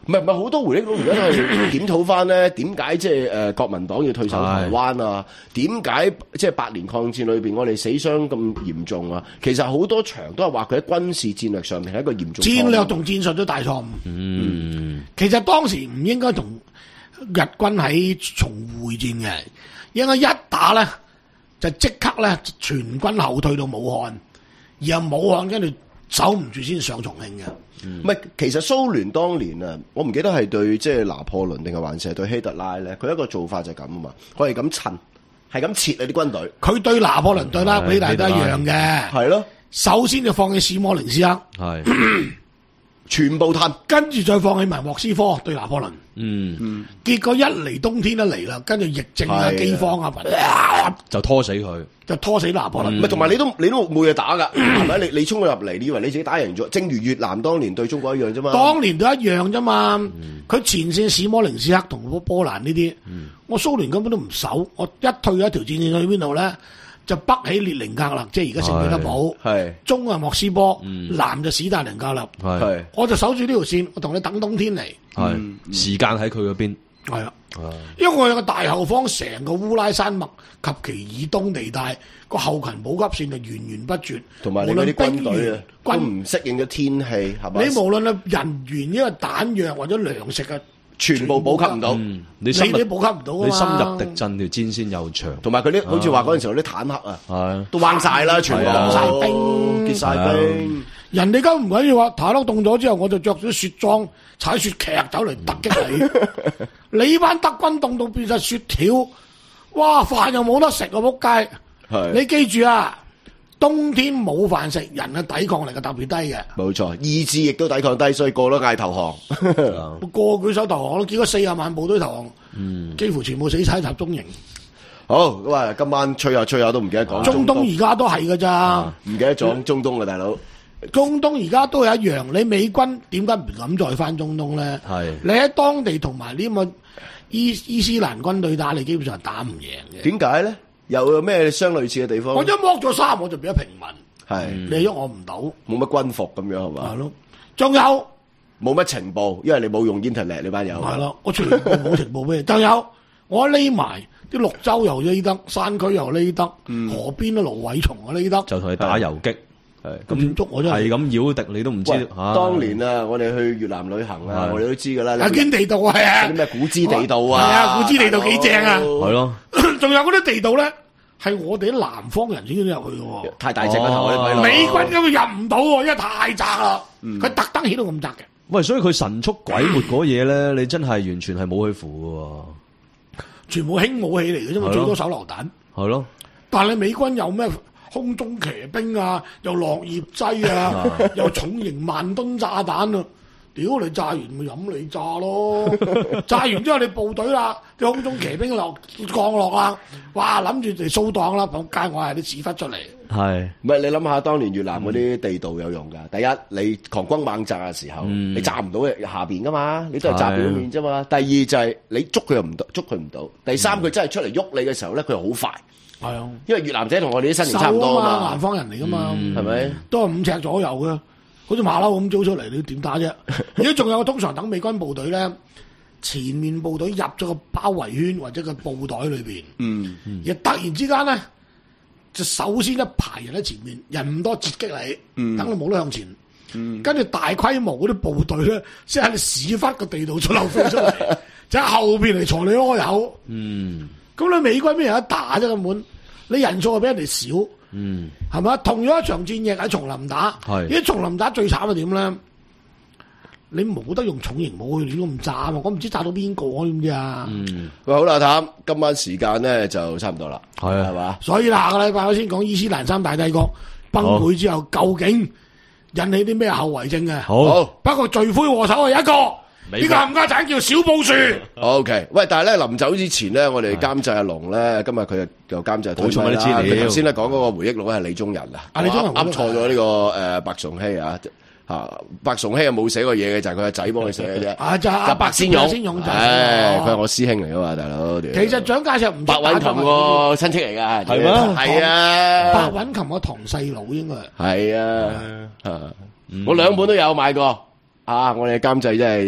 唔係唔係好多回憶錄而家都係檢討翻咧，點解即係誒國民黨要退守台灣啊？點解即係八年抗戰裏邊我哋死傷咁嚴重啊？其實好多場都係話佢喺軍事戰略上面係一個嚴重戰略同戰術都大錯誤。嗯，其實當時唔應該同日軍喺重會戰嘅，應該一打咧就即刻咧全軍後退到武漢，然後武漢跟住守唔住先上重慶嘅。 唔係、嗯，其實蘇聯當年啊，我唔記得係對即係拿破崙定係還是係對希特拉咧，佢一個做法就係咁啊嘛，佢係咁趁，係咁撤啊啲軍隊。 佢對拿破崙對拉比大都一樣嘅， 係咯。 首先就放棄史摩寧斯克， 係全部褪， 跟住再放棄埋莫斯科對拿破崙。 嗯嗯， 結果一嚟冬天一嚟啦，跟住疫症啊、饑荒啊， 就拖死佢， 就拖死拿破崙。 唔係同埋你都你都冇嘢打㗎，係咪？你你衝咗入嚟，你以為你自己打贏咗？正如越南當年對中國一樣啫嘛。 當年都一樣啫嘛。佢前線史摩寧斯克同波蘭呢啲，我蘇聯根本都唔守，我一退咗一條戰線去邊度咧？就北起列寧格勒，即係而家聖彼得堡， 係中係莫斯科，南就史達寧格勒， 係我就守住呢條線，我同你等冬天嚟， 係時間喺佢嗰邊， 係啊，因為我有個大後方，成個烏拉山脈及其以東地帶個後勤補給線就源源不絕， 同埋你嗰啲軍隊啊，都軍唔適應咗天氣，係咪？ 你無論係人員、呢個彈藥或者糧食啊。 全部補給唔到， 嗯、你深入你補給唔到啊嘛！ 你深入敵陣條戰線又長， 同埋佢啲好似話嗰陣時候啲坦克啊， 係都彎晒啦，全部結晒冰， 結晒冰。 人哋咁唔緊要話，坦克凍咗之後，我就着咗雪裝，踩雪屐走嚟突擊你。你班德軍凍到變晒雪條，哇！飯又冇得食啊！仆街！ 係你記住啊！冬天冇飯食，人嘅抵抗力係特別低嘅。 冇錯，意志亦都抵抗低，所以個個都嗌投降。 個舉手投降咯，結果四十萬部隊投降，嗯，幾乎全部死晒集中營。 好咁啊！今晚吹下吹下都唔記得講。 中東而家都係㗎咋， 唔記得講中東嘅大佬。 中東而家都係一樣，你美軍點解唔敢再翻中東咧？ 係你喺當地同埋呢個伊伊斯蘭軍隊打，你基本上係打唔贏嘅。 點解咧？又有咩相類似嘅地方？ 我一剝咗衫，我就變咗平民。 係你喐我唔到， 冇乜軍服咁樣係嘛？ 係咯，仲有冇乜情報，因為你冇用 internet 呢班友。 係咯，我全部冇情報俾你。仲有我匿埋啲綠洲又匿得，山區又匿得，河邊都蘆葦叢我匿得， 就同你打游擊。 咁點捉我真係係咁擾敵，你都唔知。 當年啊，我哋去越南旅行啊，我哋都知㗎啦。 阿堅地道啊，係啊， 啲咩古芝地道啊， 係啊，古芝地道幾正啊， 係咯。 仲有嗰啲地道咧，係我哋啲南方人先入去嘅喎。 太大隻個頭啲鬼佬， 美軍根本入唔到喎，因為太窄啦。佢特登起到咁窄嘅。 喂，所以佢神速鬼沒嗰嘢咧，你真係完全係冇去符嘅。 全部輕武器嚟嘅啫嘛，最多手榴彈。 係咯。 但係美軍有咩？空中騎兵啊，又落葉劑啊，又重型萬噸炸彈啊！屌你炸完咪飲你炸咯！炸完之後你部隊啦，啲空中騎兵落降落啦，哇諗住嚟掃檔啦，仆街我係啲屎忽出嚟。係， 唔係你諗下當年越南嗰啲地道有用㗎？第一，你狂轟猛炸嘅時候， 嗯、 你炸唔到下邊㗎嘛，你都係炸表面啫嘛。第二就係你捉佢又唔得，捉佢唔到。第三，佢、嗯、真係出嚟喐你嘅時候咧，佢又好快。係啊，因為越南仔同我哋啲身形差唔多啊嘛， 南方人嚟噶嘛， 係咪、嗯？ 都係五尺左右嘅，好似馬騮咁租出嚟，你點打啫？而家仲有通常等美軍部隊咧，前面部隊入咗個包圍圈或者個布袋裏邊，嗯，嗯而突然之間咧，就首先一排人喺前面，人唔多截擊你，嗯、等你冇得向前，嗯、跟住大規模嗰啲部隊咧，先喺你屎忽個地道出漏飛出嚟，就喺後邊嚟鋤你囉柚，嗯。咁你美軍邊有得打啫？根本你人數係比人哋少，嗯，係咪？同樣一場戰役喺叢林打，係，啲叢林打最慘係點咧？你冇得用重型武器亂咁炸啊！我唔知炸到邊個，知唔知啊？ 嗯，喂，好啦，譚，今晚時間咧就差唔多啦， 係啊， 係嘛？ 所以下個禮拜我先講伊斯蘭三大帝國崩潰之後，究竟引起啲咩後遺症嘅？ 好， 不過罪魁禍首係一個。呢個冚家鏟叫小布殊。 O K， 喂，但係咧臨走之前咧，我哋監製阿龍咧，今日佢又監製補充啲資料。 頭先咧講嗰個回憶錄係李宗仁啊， 啊李宗仁噏錯咗呢個誒白崇禧啊，嚇白崇禧又冇寫過嘢嘅，就係佢個仔幫佢寫嘅啫。 啊就阿白先勇， 唉，佢係我師兄嚟噶嘛，大佬。 其實蔣介石唔白韻琴個親戚嚟噶， 係咩？ 係啊， 白韻琴個堂細佬應該係。 係啊，我兩本都有買過。啊，我哋監製真係。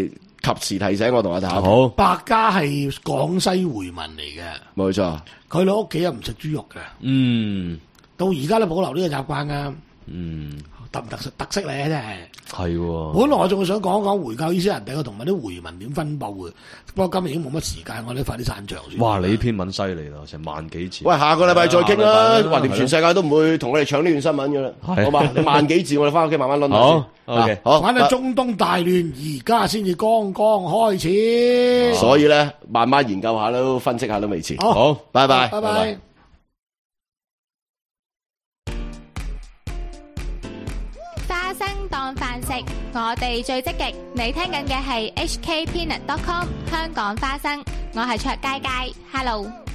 及時提醒我同阿頭。 好， 百家係廣西回民嚟嘅， 冇錯。 佢哋屋企又唔食豬肉嘅， 嗯到而家都保留呢個習慣噶。 嗯， 特唔特色特色嚟嘅真係。 係喎。 本來我仲想講講回教伊斯蘭帝國同埋啲回民點分佈嘅，不過今日已經冇乜時間，我哋快啲散場先。 哇！你篇文犀利啦，成萬幾字。 喂，下個禮拜再傾啦， 係啊橫掂全世界都唔會同我哋搶呢段新聞噶啦， 係好嘛？你萬幾字，我哋翻屋企慢慢攆下好先。 OK 啊好。 反正中東大亂而家先至剛剛開始。 所以咧，慢慢研究下都分析下都未遲。 好好， 拜拜， 拜拜。 花生當飯食，我哋最積極。你聽緊嘅係 H K Peanut dot com 香港花生，我係卓佳佳 ，Hello。